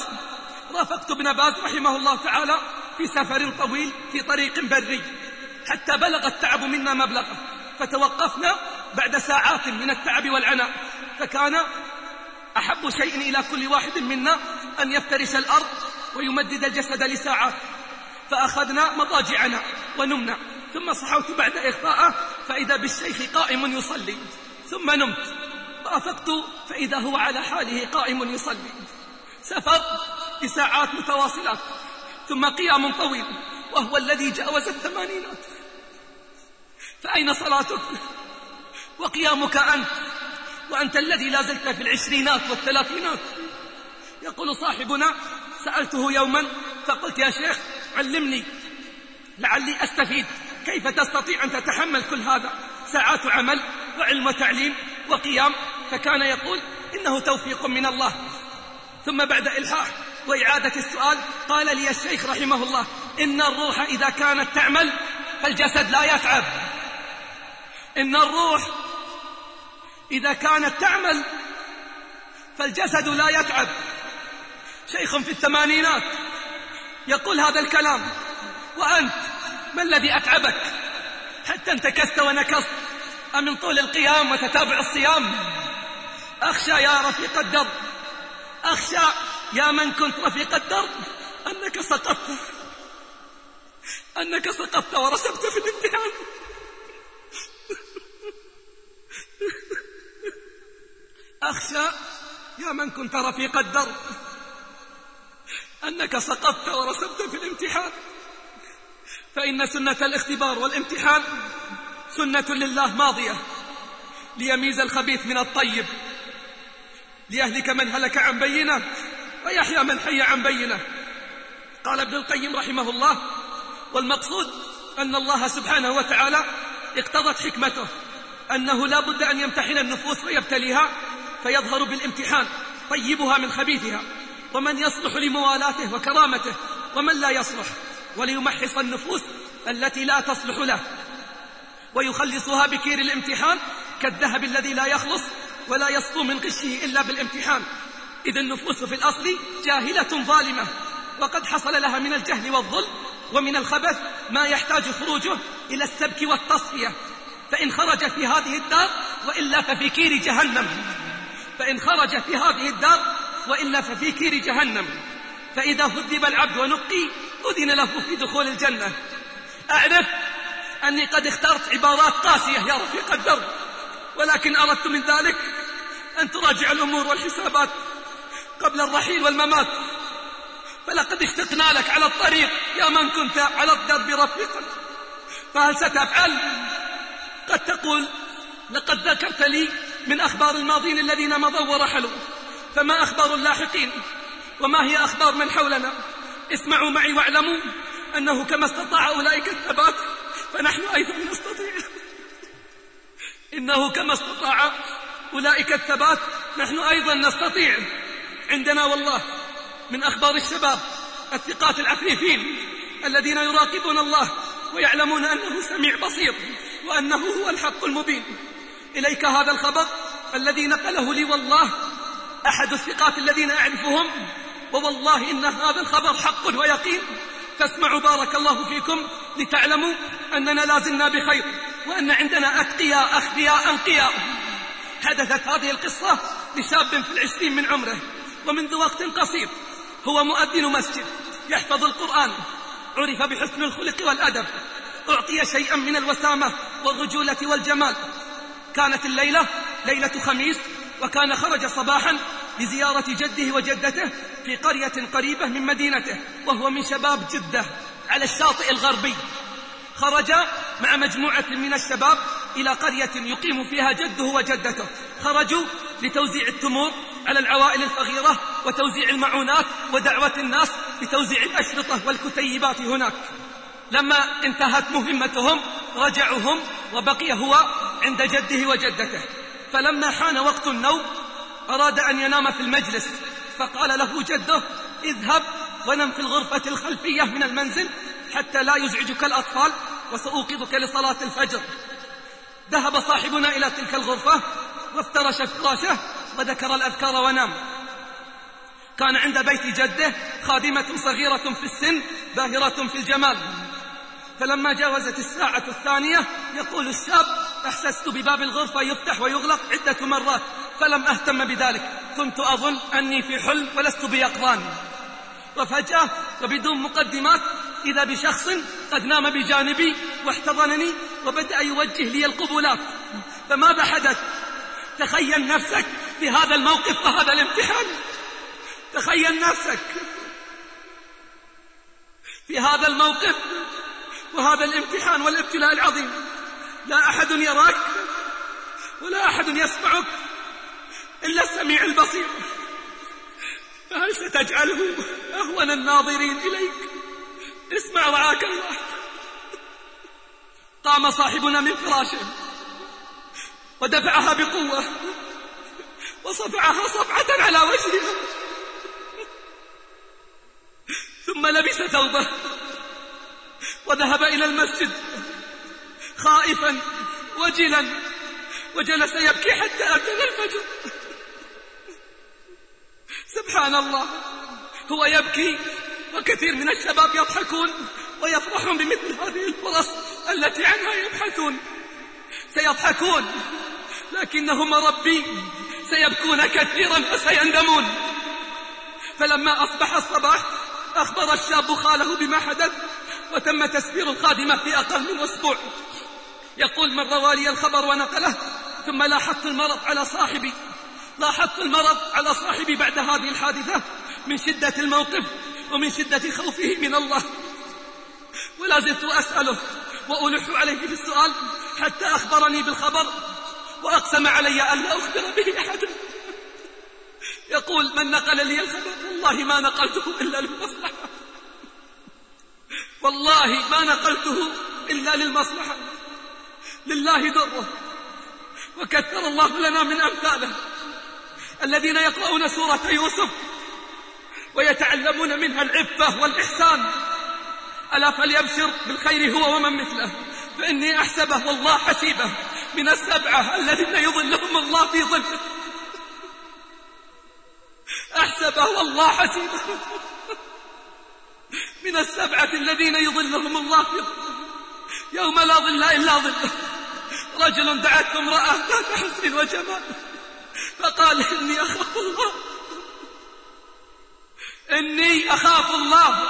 S5: ابن باز رحمه الله تعالى في سفر طويل في طريق بري حتى بلغ التعب منا مبلغه، فتوقفنا بعد ساعات من التعب والعناء، فكان أحب شيء إلى كل واحد منا أن يفترش الأرض ويمدد الجسد لساعات، فأخذنا مضاجعنا ونمنا، ثم صحوت بعد إخفاءه فإذا بالشيخ قائم يصلي، ثم نمت فأفقت فإذا هو على حاله قائم يصلي. سفر بساعات متواصلات ثم قيام طويل وهو الذي جاوز 80. فأين صلاتك وقيامك أنت وأنت الذي لا زلت في 20 وال30؟ يقول صاحبنا سألته يوما فقلت يا شيخ علمني لعلي أستفيد، كيف تستطيع أن تتحمل كل هذا؟ ساعات عمل وعلم وتعليم وقيام. فكان يقول إنه توفيق من الله. ثم بعد إلحاح وإعادة السؤال قال لي الشيخ رحمه الله إن الروح إذا كانت تعمل فالجسد لا يتعب، إن الروح إذا كانت تعمل فالجسد لا يتعب. شيخ في 80 يقول هذا الكلام، وأنت ما الذي أتعبك حتى انتكست ونكست؟ أمن طول القيام وتتابع الصيام؟ أخشى يا رفيق الدرب، أخشى يا من كنت رفيق الدرب أنك سقطت ورسبت في الامتحان. أخشى يا من كنت رفيق الدرب أنك سقطت ورسبت في الامتحان، فإن سنة الاختبار والامتحان سنة لله ماضية ليميز الخبيث من الطيب، ليهلك من هلك عن بينه ويحيى من حي عن بينه. قال ابن القيم رحمه الله والمقصود أن الله سبحانه وتعالى اقتضت حكمته أنه لا بد أن يمتحن النفوس ويبتليها فيظهر بالامتحان طيبها من خبيثها، ومن يصلح لموالاته وكرامته ومن لا يصلح، وليمحص النفوس التي لا تصلح له ويخلصها بكير الامتحان كالذهب الذي لا يخلص ولا يصفو من غشه إلا بالامتحان. إذ النفوس في الأصل جاهلة ظالمة، وقد حصل لها من الجهل والظلم ومن الخبث ما يحتاج خروجه إلى السبك والتصفية، فإن خرج في هذه الدار وإلا ففي كير جهنم، فإن خرج في هذه الدار وإلا ففي كير جهنم. فإذا هذب العبد ونقي أذن له في دخول الجنة. أعرف أني قد اخترت عبارات قاسية يا رفيق الدرب، ولكن أردت من ذلك أن تراجع الأمور والحسابات قبل الرحيل والممات، فلقد اشتقنا لك على الطريق يا من كنت على الدرب رفيقا، فهل ستفعل؟ قد تقول لقد ذكرت لي من أخبار الماضين الذين مضوا ورحلوا، فما أخبار اللاحقين؟ وما هي أخبار من حولنا؟ اسمعوا معي واعلموا أنه كما استطاع أولئك الثبات فنحن أيضا نستطيع. إنه كما استطاع أولئك الثبات نحن أيضا نستطيع. عندنا والله من أخبار الشباب الثقات العفيفين الذين يراقبون الله ويعلمون أنه سميع بصير وأنه هو الحق المبين. إليك هذا الخبر الذي نقله لي والله أحد الثقات الذين أعرفهم، ووالله إن هذا الخبر حق ويقين، فاسمعوا بارك الله فيكم لتعلموا أننا لازلنا بخير، وأن عندنا أتقياء أخفياء أنقياء. حدثت هذه القصة لشاب في 20 من عمره، ومنذ وقت قصير هو مؤذن مسجد يحفظ القرآن، عرف بحسن الخلق والأدب، أعطي شيئا من الوسامة والرجولة والجمال. كانت الليلة ليلة خميس، وكان خرج صباحا لزيارة جده وجدته في قرية قريبة من مدينته، وهو من شباب جدة على الشاطئ الغربي. خرج مع مجموعة من الشباب إلى قرية يقيم فيها جده وجدته، خرجوا لتوزيع التمور على العوائل الفقيرة وتوزيع المعونات ودعوة الناس لتوزيع الأشرطة والكتيبات هناك. لما انتهت مهمتهم رجعوا هم، وبقي هو عند جده وجدته. فلما حان وقت النوم أراد أن ينام في المجلس، فقال له جده: اذهب ونم في الغرفة الخلفية من المنزل حتى لا يزعجك الأطفال، وسأوقظك لصلاة الفجر. ذهب صاحبنا إلى تلك الغرفة وافترش فراشه وذكر الأذكار ونام. كان عند بيت جده خادمة صغيرة في السن باهرة في الجمال. فلما جاوزت الساعة الثانية يقول الشاب: أحسست بباب الغرفة يفتح ويغلق عدة مرات فلم أهتم بذلك، كنت أظن أني في حلم ولست بيقظان. وفجأة وبدون مقدمات إذا بشخص قد نام بجانبي واحتضنني وبدأ يوجه لي القبلات. فماذا حدث؟ تخيل نفسك في هذا الموقف وهذا الامتحان، تخيل نفسك في هذا الموقف وهذا الامتحان والابتلاء العظيم. لا أحد يراك ولا أحد يسمعك إلا السميع البصير، فهل ستجعله أهون الناظرين إليك؟ اسمع رعاك الله. قام صاحبنا من فراشه ودفعها بقوة وصفعها صفعة على وجهها، ثم لبس ثوبه وذهب إلى المسجد خائفا وجلا، وجلس يبكي حتى أذن الفجر. سبحان الله، هو يبكي وكثير من الشباب يضحكون ويفرحون بمثل هذه الفرص التي عنها يبحثون. سيضحكون لكنهم ربي سيبكون كثيرا وسيندمون. فلما أصبح الصباح أخبر الشاب خاله بما حدث، وتم تسفير الخادمة في أقل من أسبوع. يقول: من روى لي الخبر ونقله، ثم لاحظت المرض على صاحبي بعد هذه الحادثة من شدة الموقف ومن شدة خوفه من الله، ولا زلت أسأله وألح عليه بالسؤال حتى أخبرني بالخبر، وأقسم علي أن لا أخبر به أحد. يقول: من نقل لي الخبر والله ما نقلته إلا للمصلحة، والله ما نقلته إلا للمصلحة، لله دره، وكثر الله لنا من أمثاله. الذين يقرؤون سورة يوسف ويتعلمون منها العفة والإحسان. ألا فليبشر بالخير هو ومن مثله، فإني أحسبه والله حسيبه من السبعة الذين يظلهم الله في ظله. أحسبه والله حسيبه من السبعة الذين يظلهم الله في ظله يوم لا ظل إلا ظله. رجل دعته امرأة ذات حسن وجمال فقال إني أخاف الله، إني أخاف الله.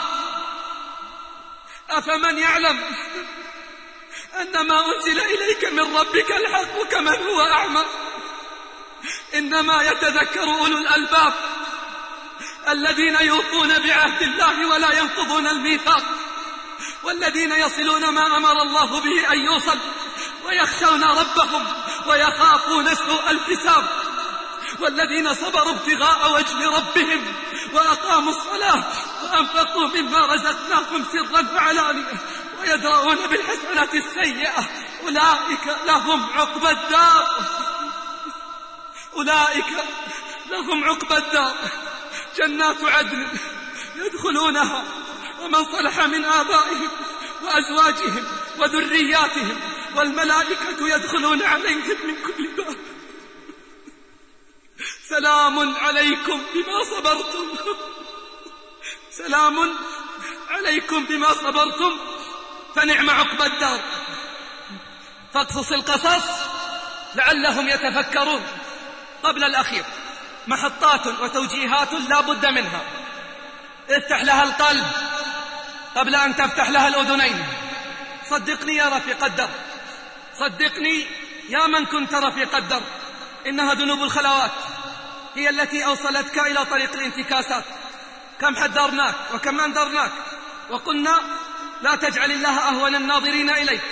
S5: أفمن يعلم أن ما أنزل إليك من ربك الحق كمن هو أعمى. إنما يتذكر أولو الألباب الذين يوفون بعهد الله ولا ينقضون الميثاق، والذين يصلون ما أمر الله به أن يوصل، ويخشون ربهم ويخافون سوء الحساب، والذين صبروا ابتغاء وجه ربهم وأقاموا الصلاة وأنفقوا مما رزقناهم سرا وعلانية ويدرؤون بالحسنة السيئة أولئك لهم عقبى الدار. أولئك لهم عقبى الدار جنات عدن يدخلونها ومن صلح من آبائهم وأزواجهم وذرياتهم والملائكة يدخلون عليهم من كل باب. سلام عليكم بما صبرتم. سلام عليكم بما صبرتم فنعم عقبى الدار. فاقصص القصص لعلهم يتفكرون. قبل الأخير محطات وتوجيهات لا بد منها. افتح لها القلب قبل أن تفتح لها الأذنين. صدقني يا رفيق الدرب، صدقني يا من كنت رفيق الدرب، إنها ذنوب الخلوات هي التي أوصلتك إلى طريق الانتكاسات. كم حذرناك وكم أنذرناك وقلنا لا تجعل الله أهون الناظرين إليك،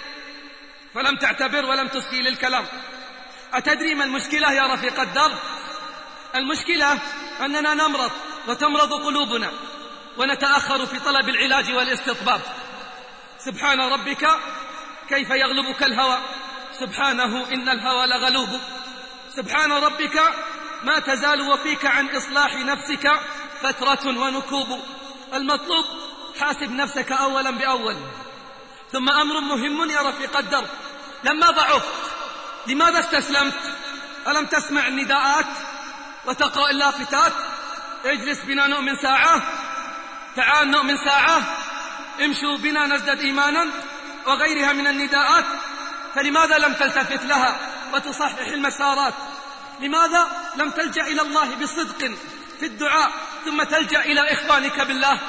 S5: فلم تعتبر ولم تصغي للكلام. أتدري ما المشكلة يا رفيق الدرب؟ المشكلة أننا نمرض وتمرض قلوبنا ونتأخر في طلب العلاج والاستطباب. سبحان ربك كيف يغلبك الهوى، سبحانه إن الهوى لغلوب. سبحان ربك ما تزال وفيك عن إصلاح نفسك فترة ونكوب. المطلوب حاسب نفسك أولا بأول. ثم أمر مهم يا رفيق الدرب، لما ضعفت لماذا استسلمت؟ ألم تسمع النداءات وتقرأ اللافتات؟ اجلس بنا نؤمن ساعة، تعال نؤمن ساعة، امشوا بنا نزدد إيمانا، وغيرها من النداءات. فلماذا لم تلتفت لها وتصحح المسارات؟ لماذا لم تلجأ إلى الله بصدق في الدعاء ثم تلجأ إلى إخوانك بالله؟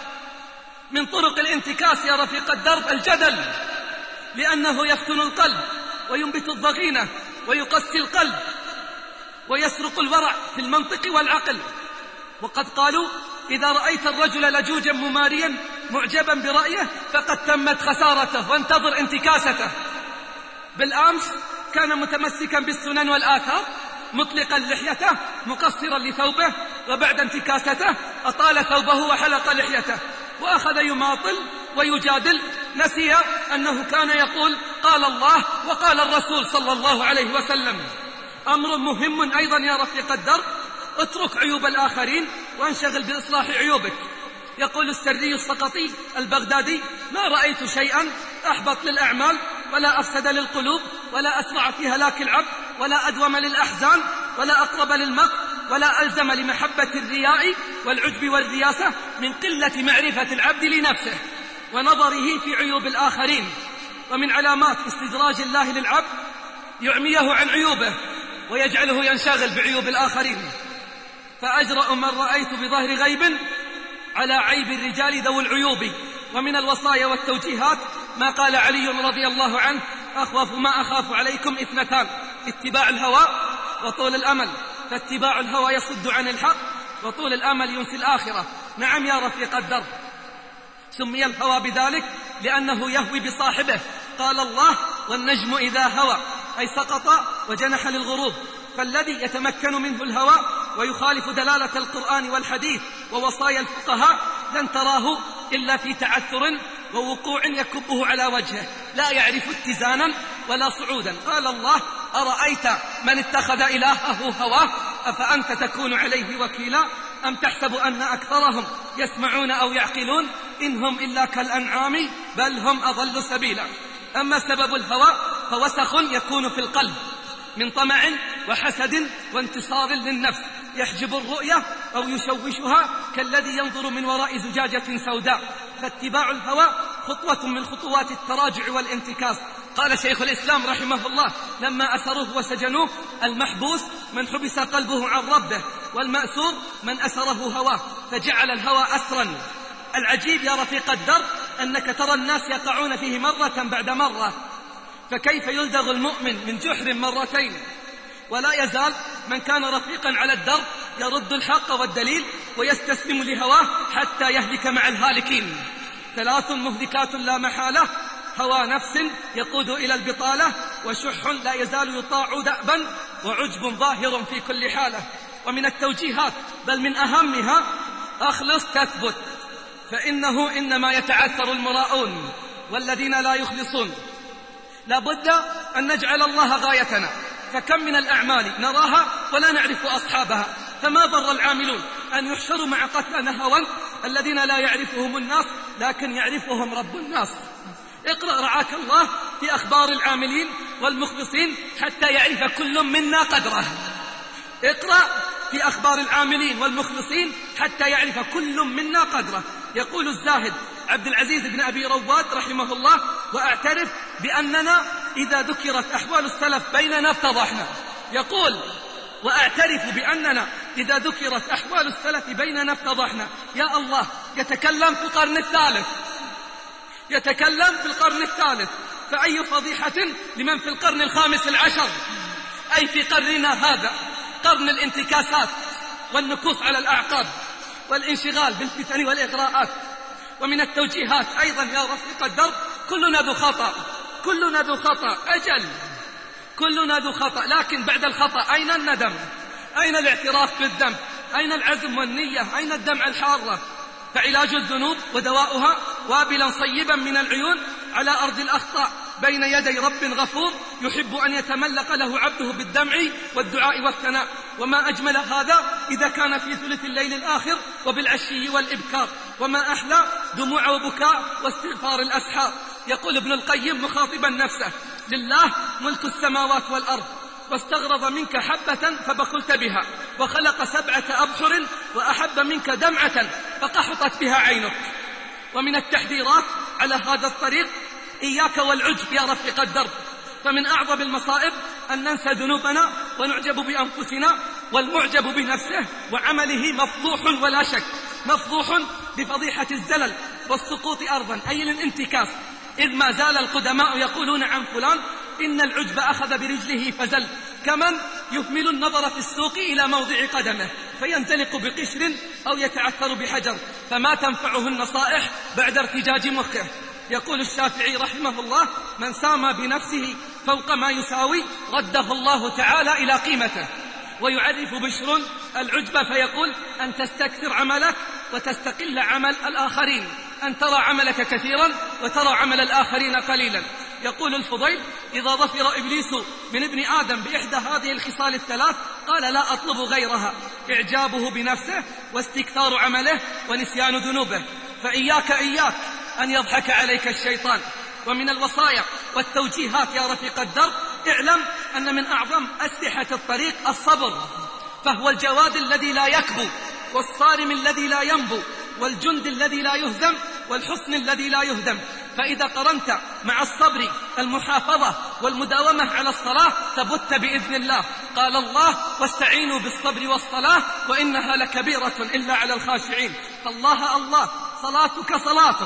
S5: من طرق الانتكاس يا رفيق الدرب الجدل، لأنه يفتن القلب وينبت الضغينة ويقسي القلب ويسرق الورع في المنطق والعقل. وقد قالوا إذا رأيت الرجل لجوجا مماريا معجبا برأيه فقد تمت خسارته وانتظر انتكاسته. بالأمس كان متمسكا بالسنن والآثار مطلقا لحيته مقصرا لثوبه، وبعد انتكاسته أطال ثوبه وحلق لحيته وأخذ يماطل ويجادل، نسي أنه كان يقول قال الله وقال الرسول صلى الله عليه وسلم. أمر مهم أيضا يا رفيق الدرب، اترك عيوب الآخرين وانشغل بإصلاح عيوبك. يقول السري السقطي البغدادي ما رأيت شيئا أحبط للأعمال ولا أفسد للقلوب ولا أسرع في هلاك العبد ولا أدوم للأحزان ولا أقرب للمقت ولا ألزم لمحبة الرياء والعجب والرياسة من قلة معرفة العبد لنفسه ونظره في عيوب الآخرين. ومن علامات استدراج الله للعبد يعميه عن عيوبه ويجعله ينشغل بعيوب الآخرين. فأجرأ من رأيت بظهر غيب على عيب الرجال ذوي العيوب. ومن الوصايا والتوجيهات ما قال علي رضي الله عنه أخوف ما أخاف عليكم اثنتان، اتباع الهوى وطول الأمل، فاتباع الهوى يصد عن الحق وطول الأمل ينسي الآخرة. نعم يا رفيق الدرب، سمي الهوى بذلك لأنه يهوي بصاحبه. قال الله والنجم إذا هوى أي سقط وجنح للغروب. فالذي يتمكن منه الهوى ويخالف دلالة القرآن والحديث ووصايا الفقهاء لن تراه إلا في تعثر ووقوع يكبه على وجهه، لا يعرف اتزانا ولا صعودا. قال الله أرأيت من اتخذ إلهه هواه أفأنت تكون عليه وكيلا أم تحسب أن أكثرهم يسمعون أو يعقلون إن هم إلا كالأنعام بل هم أضل سبيلا. أما سبب الهوى فوسخ يكون في القلب من طمع وحسد وانتصار للنفس يحجب الرؤية أو يشوشها كالذي ينظر من وراء زجاجة سوداء. فاتباع الهوى خطوة من خطوات التراجع والانتكاس. قال شيخ الإسلام رحمه الله لما أسروه وسجنوه: المحبوس من حبس قلبه عن ربه، والمأسور من أسره هواه فجعل الهوى أسرا. العجيب يا رفيق الدرب أنك ترى الناس يقعون فيه مرة بعد مرة، فكيف يلدغ المؤمن من جحر مرتين؟ ولا يزال من كان رفيقا على الدرب يرد الحق والدليل ويستسلم لهواه حتى يهلك مع الهالكين. 3 مهلكات لا محالة: هوى نفس يقود إلى البطالة، وشح لا يزال يطاع دأبا، وعجب ظاهر في كل حالة. ومن التوجيهات بل من أهمها: أخلص تثبت، فإنه إنما يتعثر المراؤون والذين لا يخلصون. لا بد أن نجعل الله غايتنا، فكم من الأعمال نراها ولا نعرف أصحابها، فما ضر العاملون أن يحشروا مع قتلى هوى الذين لا يعرفهم الناس لكن يعرفهم رب الناس. اقرأ رعاك الله في أخبار العاملين والمخلصين حتى يعرف كل منا قدره. اقرأ في أخبار العاملين والمخلصين حتى يعرف كل منا قدره. يقول الزاهد عبد العزيز بن أبي رواد رحمه الله: وأعترف بأننا إذا ذكرت أحوال السلف بيننا افتضحنا. يقول: وأعترف بأننا إذا ذكرت أحوال السلف بيننا افتضحنا. يا الله، يتكلم في القرن الثالث، يتكلم في القرن الثالث، فأي فضيحة لمن في القرن الخامس العشر، أي في قرننا هذا، قرن الانتكاسات والنكوص على الأعقاب والانشغال بالفتن والإغراءات. ومن التوجيهات أيضا يا رفيق الدرب: كلنا ذو خطأ، كلنا ذو خطأ، أجل كلنا ذو خطأ، لكن بعد الخطأ أين الندم؟ أين الاعتراف بالذنب؟ أين العزم والنية؟ أين الدمعة الحارة؟ فعلاج الذنوب ودواؤها وابلا صيبا من العيون على أرض الأخطاء بين يدي رب غفور يحب أن يتملق له عبده بالدمع والدعاء والثناء. وما أجمل هذا إذا كان في ثلث الليل الآخر وبالعشي والإبكار، وما أحلى دموع وبكاء واستغفار الأسحار. يقول ابن القيم مخاطبا نفسه: لله ملك السماوات والأرض، واستغرض منك حبة فبخلت بها، وخلق 7 أبحر وأحب منك دمعة فقحطت بها عينك. ومن التحذيرات على هذا الطريق: إياك والعجب يا رفيق الدرب، فمن أعظم المصائب أن ننسى ذنوبنا ونعجب بأنفسنا، والمعجب بنفسه وعمله مفضوح ولا شك، مفضوح بفضيحة الزلل والسقوط أرضا، أي الانتكاس، إذ ما زال القدماء يقولون عن فلان إن العجب أخذ برجله فزل، كمن يهمل النظر في السوق إلى موضع قدمه فينزلق بقشر أو يتعثر بحجر، فما تنفعه النصائح بعد ارتجاج مخه. يقول الشافعي رحمه الله: من سامى بنفسه فوق ما يساوي رده الله تعالى إلى قيمته. ويعرف بشر العجب فيقول: أن تستكثر عملك وتستقل عمل الآخرين، أن ترى عملك كثيرا وترى عمل الآخرين قليلا. يقول الفضيل: إذا ظفر إبليس من ابن آدم بإحدى هذه الخصال الثلاث قال: لا أطلب غيرها، إعجابه بنفسه واستكثار عمله ونسيان ذنوبه. فإياك أن يضحك عليك الشيطان. ومن الوصايا والتوجيهات يا رفيق الدرب: اعلم أن من أعظم أسلحة الطريق الصبر، فهو الجواد الذي لا يكبو، والصارم الذي لا ينبو، والجند الذي لا يهزم، والحصن الذي لا يهدم. فإذا قرنت مع الصبر المحافظة والمداومة على الصلاة ثبت بإذن الله. قال الله: واستعينوا بالصبر والصلاة وإنها لكبيرة إلا على الخاشعين. فالله الله صلاتك صلاتك،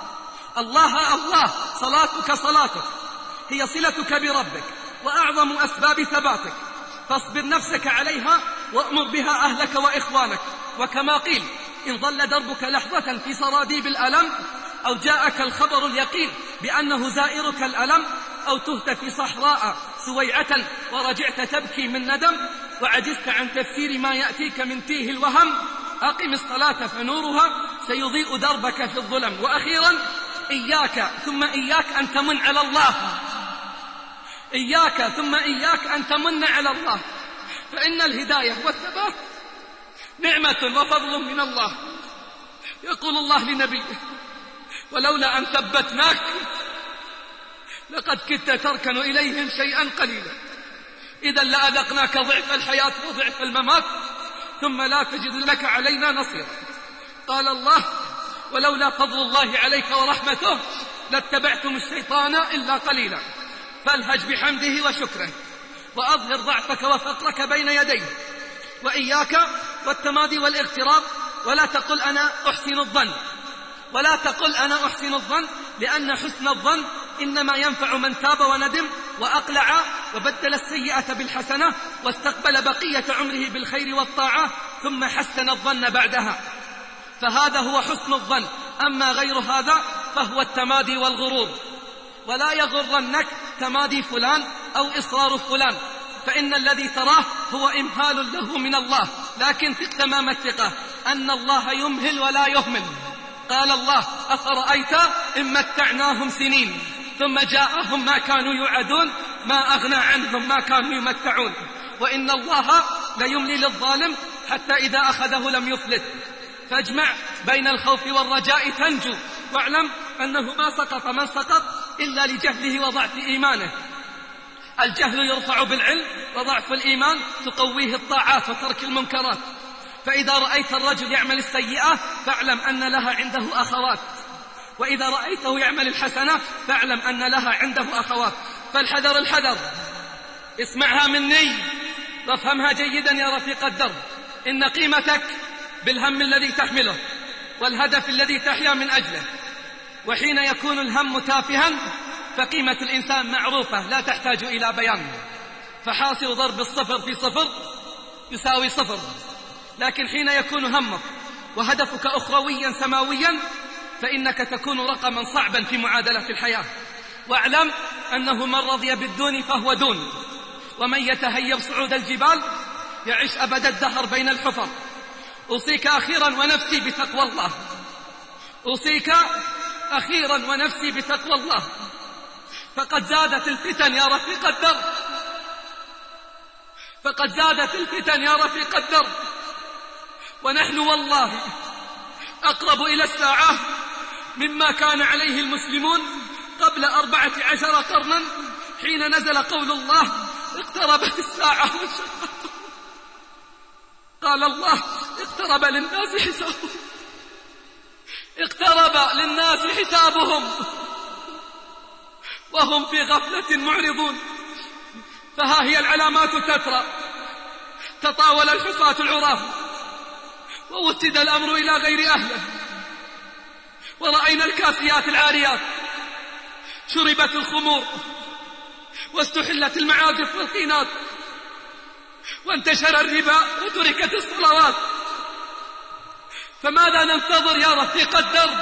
S5: الله الله صلاتك صلاتك هي صلتك بربك وأعظم أسباب ثباتك، فاصبر نفسك عليها وأمر بها أهلك وإخوانك. وكما قيل: إن ظل دربك لحظة في صراديب الألم، أو جاءك الخبر اليقين بأنه زائرك الألم، أو تهت في صحراء سويعة ورجعت تبكي من ندم، وعجزت عن تفسير ما يأتيك من تيه الوهم، أقم الصلاة فنورها سيضيء دربك في الظلم. وأخيرا: إياك ثم إياك أن تمن على الله، إياك ثم إياك أن تمن على الله، فإن الهداية والثبات نعمة وفضل من الله. يقول الله لنبيه: ولولا أن ثبتناك لقد كدت تركن إليهم شيئا قليلا، إذا لأذقناك ضعف الحياة وضعف الممات ثم لا تجد لك علينا نصيرا. قال الله: ولولا فضل الله عليك ورحمته لاتبعتم الشيطان إلا قليلا، فالهج بحمده وشكره وأظهر ضعفك وفقرك بين يديه، وإياك والتمادي والاغتراب، ولا تقل أنا أحسن الظن، ولا تقل أنا أحسن الظن، لأن حسن الظن إنما ينفع من تاب وندم وأقلع وبدل السيئة بالحسنة واستقبل بقية عمره بالخير والطاعة ثم حسن الظن بعدها، فهذا هو حسن الظن. أما غير هذا فهو التمادي والغرور. ولا يغرنك تمادي فلان أو إصرار فلان، فإن الذي تراه هو إمهال له من الله، لكن ثق تمام الثقة أن الله يمهل ولا يهمل. قال الله: أفرأيت إن متعناهم سنين ثم جاءهم ما كانوا يوعدون ما أغنى عنهم ما كانوا يمتعون، وإن الله ليملي للظالم حتى إذا أخذه لم يفلت. فاجمع بين الخوف والرجاء تنجو، واعلم أنه ما سقط من سقط إلا لجهله وضعف إيمانه. الجهل يرفع بالعلم، وضعف الإيمان تقويه الطاعات وترك المنكرات. فإذا رأيت الرجل يعمل السيئة فاعلم أن لها عنده أخوات، وإذا رأيته يعمل الحسنة فاعلم أن لها عنده أخوات. فالحذر الحذر، اسمعها مني وافهمها جيدا يا رفيق الدرب. إن قيمتك بالهم الذي تحمله والهدف الذي تحيا من أجله. وحين يكون الهم تافها فقيمة الإنسان معروفة لا تحتاج إلى بيان. فحاصل ضرب الصفر في صفر يساوي صفر. لكن حين يكون همك وهدفك أخرويا سماويا فإنك تكون رقما صعبا في معادلة الحياة. واعلم أنه من رضي بالدون فهو دون، ومن يتهيب صعود الجبال يعيش أبد الدهر بين الحفر. أوصيك أخيرا ونفسي بتقوى الله، أوصيك أخيرا ونفسي بتقوى الله، فقد زادت الفتن يا رفيق الدرب، فقد زادت الفتن يا رفيق الدرب، ونحن والله أقرب إلى الساعة مما كان عليه المسلمون قبل 14 قرنا حين نزل قول الله: اقتربت الساعة وانشقت. قال الله: اقترب للناس حسابهم، اقترب للناس حسابهم وهم في غفلة معرضون. فها هي العلامات تترى، تطاول الحفاة العراة ووسد الأمر إلى غير أهله، ورأينا الكاسيات العاريات شربت الخمور واستحلت المعازف والقينات وانتشر الربا وتركت الصلوات. فماذا ننتظر يا رفيق الدرب؟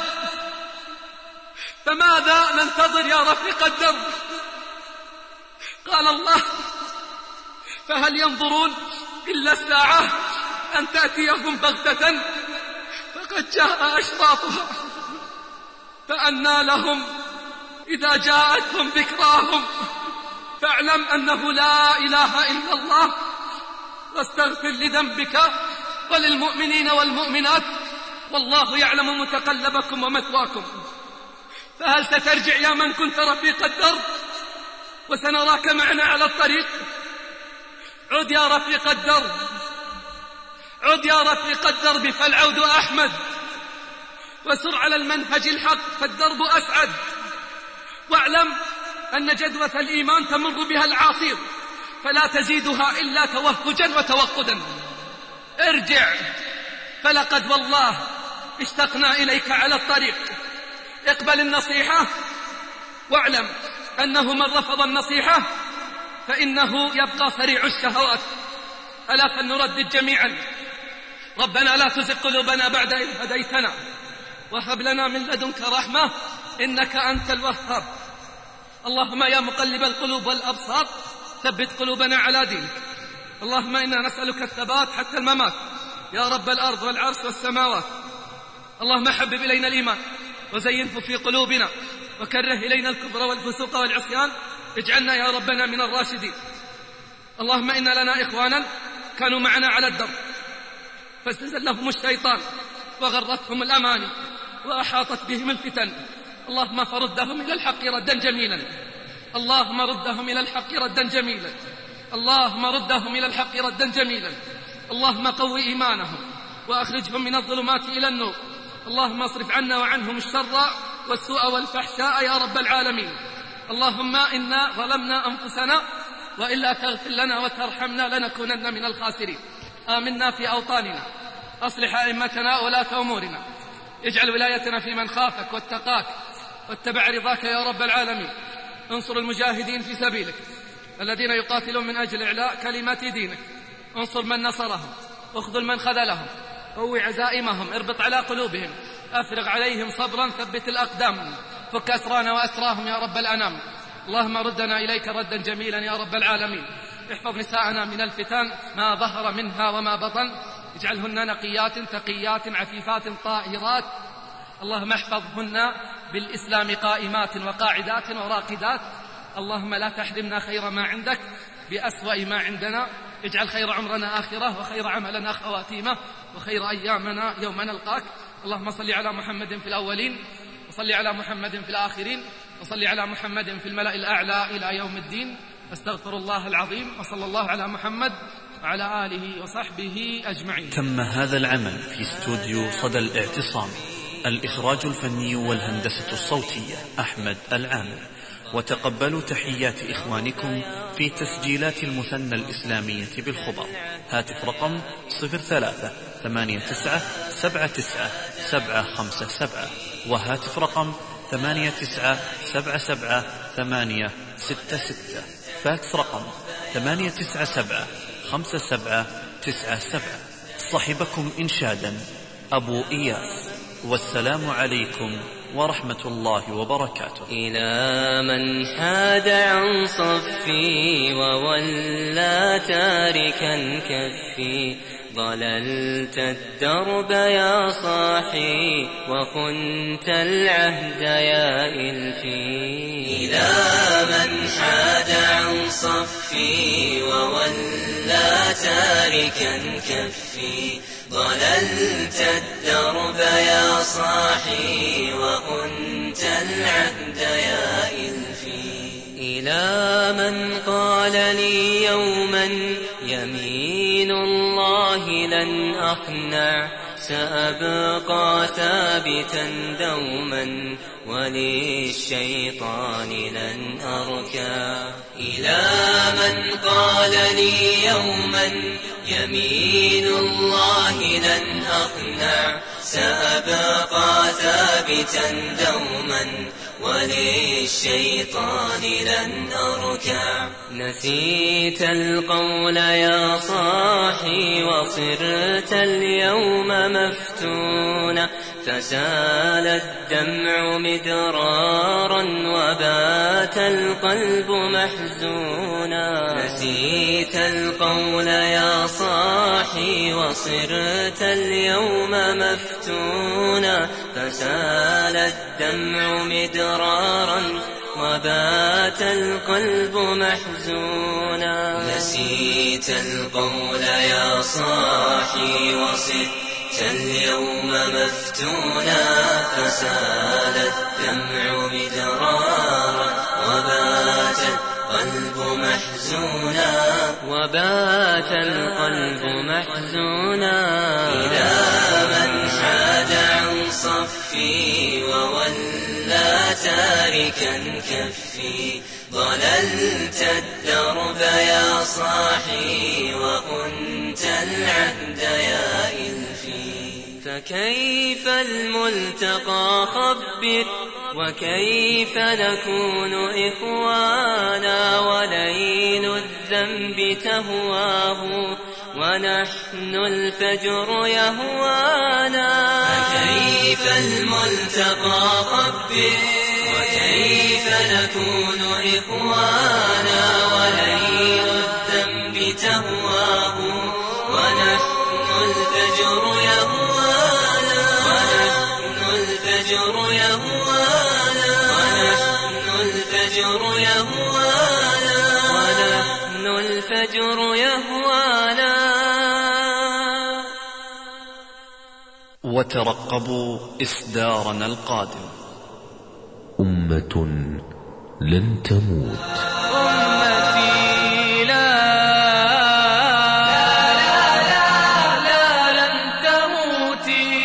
S5: فماذا ننتظر يا رفيق الدرب؟ قال الله: فهل ينظرون إلا الساعة أن تأتيهم بغتة فقد جاء أشراطها، فأنى لهم إذا جاءتهم ذكراهم. فاعلم أنه لا إله إلا الله، واستغفر لذنبك وللمؤمنين والمؤمنات، والله يعلم متقلبكم ومثواكم. فهل سترجع يا من كنت رفيق الدرب وسنراك معنا على الطريق؟ عد يا رفيق الدرب، عد يا رفيق الدرب، فالعود أحمد، وسر على المنهج الحق فالدرب أسعد. واعلم أن جدوى الإيمان تمر بها العاصير فلا تزيدها إلا توهجا وتوقدا. ارجع، فلقد والله اشتقنا إليك على الطريق. اقبل النصيحة، واعلم أنه من رفض النصيحة فإنه يبقى سريع الشهوات. ألا فلنردد جميعا: ربنا لا تزغ قلوبنا بعد إذ هديتنا وهب لنا من لدنك رحمة إنك أنت الوهاب. اللهم يا مقلب القلوب والأبصار ثبت قلوبنا على دينك. اللهم إنا نسألك الثبات حتى الممات يا رب الأرض والعرش والسماوات. اللهم حبب إلينا الإيمان وزينه في قلوبنا وكره إلينا الكفر والفسوق والعصيان، اجعلنا يا ربنا من الراشدين. اللهم إن لنا إخوانا كانوا معنا على الدرب فاستزلهم الشيطان وغرتهم الأماني وأحاطت بهم الفتن. اللهم فردهم إلى الحق ردا جميلا، اللهم ردهم إلى الحق ردا جميلا، اللهم ردهم إلى الحق ردا جميلا. اللهم قو إيمانهم وأخرجهم من الظلمات إلى النور. اللهم اصرف عنا وعنهم الشر والسوء والفحشاء يا رب العالمين. اللهم إنا ظلمنا أنفسنا وإلا تغفر لنا وترحمنا لنكونن من الخاسرين. آمنا في أوطاننا، أصلح أئمتنا ولاة أمورنا، اجعل ولايتنا في من خافك واتقاك واتبع رضاك يا رب العالمين. انصر المجاهدين في سبيلك الذين يقاتلون من أجل إعلاء كلمات دينك. انصر من نصرهم، اخذل من خذلهم، قوي عزائمهم، اربط على قلوبهم، أفرغ عليهم صبرا، ثبت الأقدام، فك أسرانا وأسراهم يا رب الأنام. اللهم ردنا إليك ردا جميلا يا رب العالمين. احفظ نساءنا من الفتن ما ظهر منها وما بطن، اجعلهن نقيات تقيات عفيفات طاهرات. اللهم احفظهن بالإسلام قائمات وقاعدات وراقدات. اللهم لا تحرمنا خير ما عندك بأسوأ ما عندنا. اجعل خير عمرنا آخرة وخير عملنا خواتيمه وخير أيامنا يوم نلقاك. اللهم صل على محمد في الأولين وصل على محمد في الآخرين وصل على محمد في الملأ الأعلى إلى يوم الدين. استغفر الله العظيم وصلى الله على محمد وعلى آله وصحبه أجمعين.
S3: تم هذا العمل في استوديو صدى الاعتصام. الإخراج الفني والهندسة الصوتية أحمد العامر. وتقبلوا تحيات إخوانكم في تسجيلات المثنى الإسلامية بالخبر. هاتف رقم 03-89-79-757 وهاتف رقم 8977-866. فاكس رقم 897-5797. صاحبكم إنشادا أبو إياس. والسلام عليكم ورحمة الله وبركاته.
S4: إلى من حاد عن صفي وولى تاركا كفي، ضللت الدرب يا صاحي وخنت العهد يا إلفي. إلى من حاد عن صفي وولى تاركا كفي، ضللت الدرب يا صاحي وخنت العهد يا إلفي. إلى من قال لي يوما يمين الله لن أخنع، سأبقى ثابتا دوما وللشيطان لن أركع. إلى من قال لي يوما يمين الله لن أخنع، سأبقى ثابتا دوما وللشيطان لن أركع. نسيت القول يا صاحي وصرت اليوم مفتونا، فسال الدمع مدرارا وبات القلب محزونا. نسيت القول يا صاحي وصرت اليوم مفتونا، فسال الدمع مدرارا وبات القلب محزونا. نسيت القول يا صاحي وصرت اليوم مفتونا، فسال الدمع مدرارا وبات القلب محزونا. وبات القلب محزونا. إلى من حاد عن صفي وولى تاركا كفي، ضللت الدرب يا صاحي وخنت العهد يا إلفي. فكيف الملتقى خبر وكيف نكون إخوانا، وليل الذنب تهواه ونحن الفجر يهوانا. فكيف الملتقى خبر وكيف نكون إخوانا، وليل الذنب تهواه ونحن الفجر يهوانا. ونحن الفجر يهوانا. ونحن الفجر يهوانا. ونحن الفجر يهوانا.
S3: وترقبوا إصدارنا القادم.
S6: أمة لن تموت.
S4: أمتي لا لن تموتي،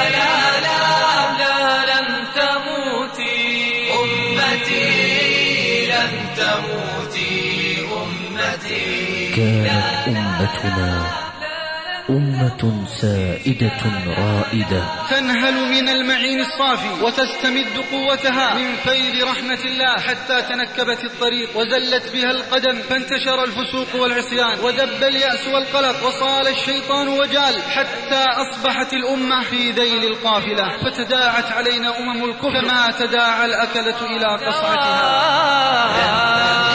S4: لن تموتي أمتي، لن تموتي أمتي.
S6: كانت أمتنا أمة سائدة رائدة
S7: تنهل من المعين الصافي وتستمد قوتها من فيض رحمة الله، حتى تنكبت الطريق وزلت بها القدم، فانتشر الفسوق والعصيان ودب اليأس والقلق وصال الشيطان وجال، حتى أصبحت الأمة في ذيل القافلة، فتداعت علينا أمم الكفر كما تداعى الأكلة إلى قصعتها.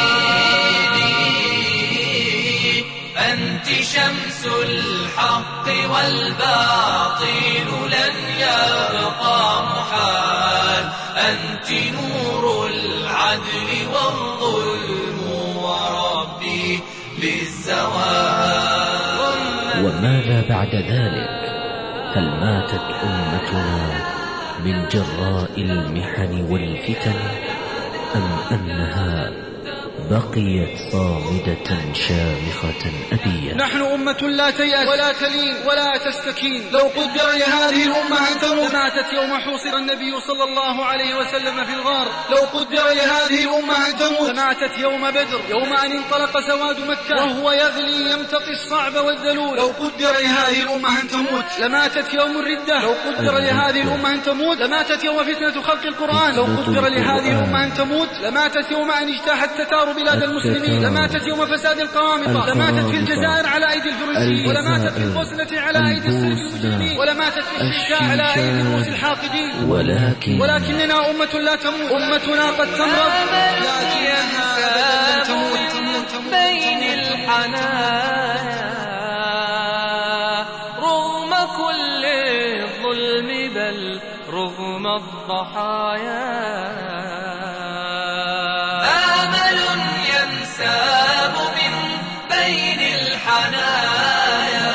S4: أنت شمس الحق والباطل لن يبقى محال، أنت نور العدل والظلم وربي للزوال.
S6: وماذا بعد ذلك؟ هل ماتت أمتنا من جراء المحن والفتن، أم أنها بقيت صامدة شامخة أبية؟
S7: نحن أمة لا تيأس ولا تلين ولا تستكين. لو قدر لهذه الأمة أن تموت ماتت يوم حوصر النبي صلى الله عليه وسلم في الغار. لو قدر لهذه الأمة أن تموت ماتت يوم بدر، يوم أن انطلق سواد مكة وهو يغلي يمتطي الصعب والذلول. لو قدر لهذه الأمة أن تموت لماتت يوم الردة. لو قدر لهذه الأمة أن تموت لماتت يوم فتنة خلق القرآن. لو قدر لهذه الأمة أن تموت لماتت يوم أن اجتاح التتار بلاد المسلمين. لماتت يوم فساد القوامطة. لماتت في الجزائر على أيدي الفرنسيين، ولماتت في البوسنة على أيدي السلف المسلمين، ولماتت في الشيشاء على أيدي الروس الحاقدين. ولكننا أمة لا تموت. أمتنا قد تمرض لكنها لن تموت
S4: بين الحنايا رغم كل الظلم، بل رغم الضحايا. ينساب من بين الحنايا.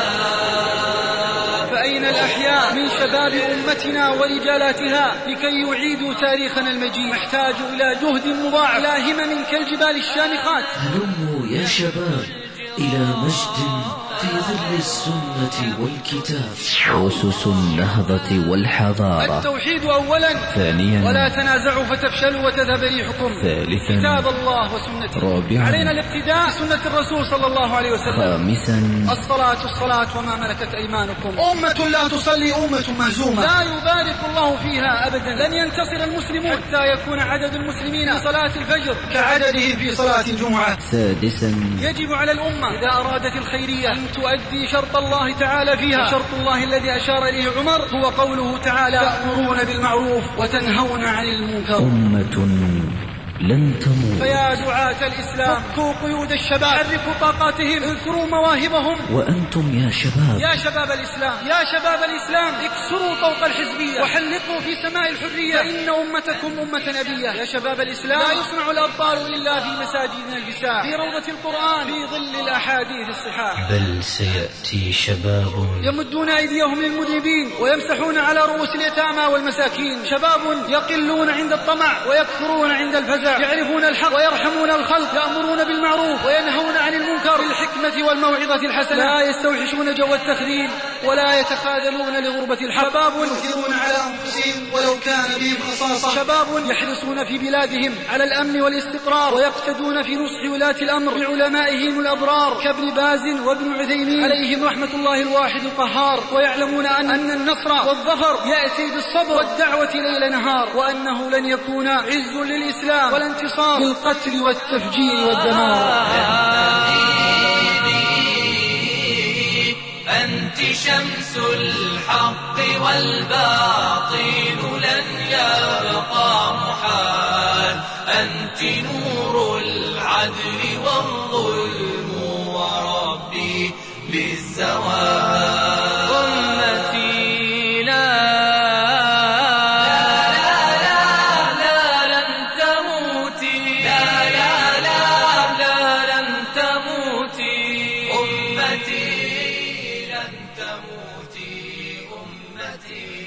S7: فأين الأحياء من شباب أمتنا ورجالاتها لكي يعيدوا تاريخنا المجيد؟ محتاج إلى جهد مضاعف، إلى همم كالجبال الشامخات.
S6: هلموا يا شباب إلى مجد في ظل السنة والكتاب، أسس النهضة والحضارة.
S7: التوحيد أولا،
S6: ثانيا
S7: ولا تنازعوا فتفشلوا وتذهب ريحكم،
S6: ثالثا
S7: كتاب الله وسنته،
S6: رابعا
S7: علينا الاقتداء بسنة الرسول صلى الله عليه وسلم،
S6: خامسا
S7: الصلاة وما ملكت أيمانكم. أمة لا تصلي أمة مهزومة لا يبارك الله فيها أبدا. لن ينتصر المسلمون حتى يكون عدد المسلمين في صلاة الفجر كعددهم في صلاة الجمعة.
S6: سادسا
S7: يجب على الأمة إذا أرادت الخيرية أن تؤدي شرط الله تعالى فيها. شرط الله الذي أشار إليه عمر هو قوله تعالى: تأمرون بالمعروف وتنهون عن المنكر.
S6: أمة لن تموت.
S7: فيا دعاة الإسلام فكوا قيود الشباب، حركوا طاقاتهم، اذكروا مواهبهم.
S6: وأنتم يا شباب،
S7: يا شباب الإسلام، يا شباب الإسلام، اكسروا طوق الحزبية وحلقوا في سماء الحرية، فإن أمتكم أمة نبية. يا شباب الإسلام، لا يصنع الأبطال إلا في مساجدنا البساء، في روضة القرآن، في ظل الأحاديث الصحاح.
S6: بل سيأتي شباب
S7: يمدون أيديهم للمذنبين ويمسحون على رؤوس اليتامى والمساكين. شباب يقلون عند الطمع ويكثرون عند الفزع، يعرفون الحق ويرحمون الخلق، يأمرون بالمعروف وينهون عن المنكر بالحكمة والموعظة الحسنة، لا يستوحشون جو التخذيل ولا يتخاذلون لغربة الحق. شباب يؤثرون على أنفسهم ولو كان بهم خصاصة. شباب يحرصون في بلادهم على الأمن والاستقرار ويقتدون في نصح ولاة الأمر بعلمائهم الأبرار كابن باز وابن عثيمين عليهم رحمة الله الواحد القهار، ويعلمون أن النصر والظفر يأتي بالصبر والدعوة ليل نهار، وأنه لن يكون عز للإسلام ولا انتصار بالقتل والتفجير والدمار.
S4: أنت شمس الحق والباطل لن يبقى محال، أنت نور العدل والظلم وربي للزوال. أمتي لا لن تموتي، لن تموتي أمتي، لن تموتي أمتي.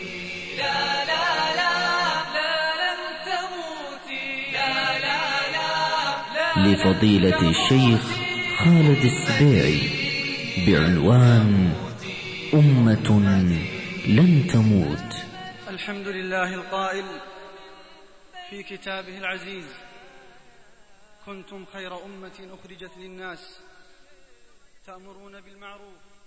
S6: لفضيلة الشيخ خالد السبيعي بعنوان أمة لن تموت.
S7: الحمد لله القائل في كتابه العزيز: كنتم خير أمة أخرجت للناس تأمرون بالمعروف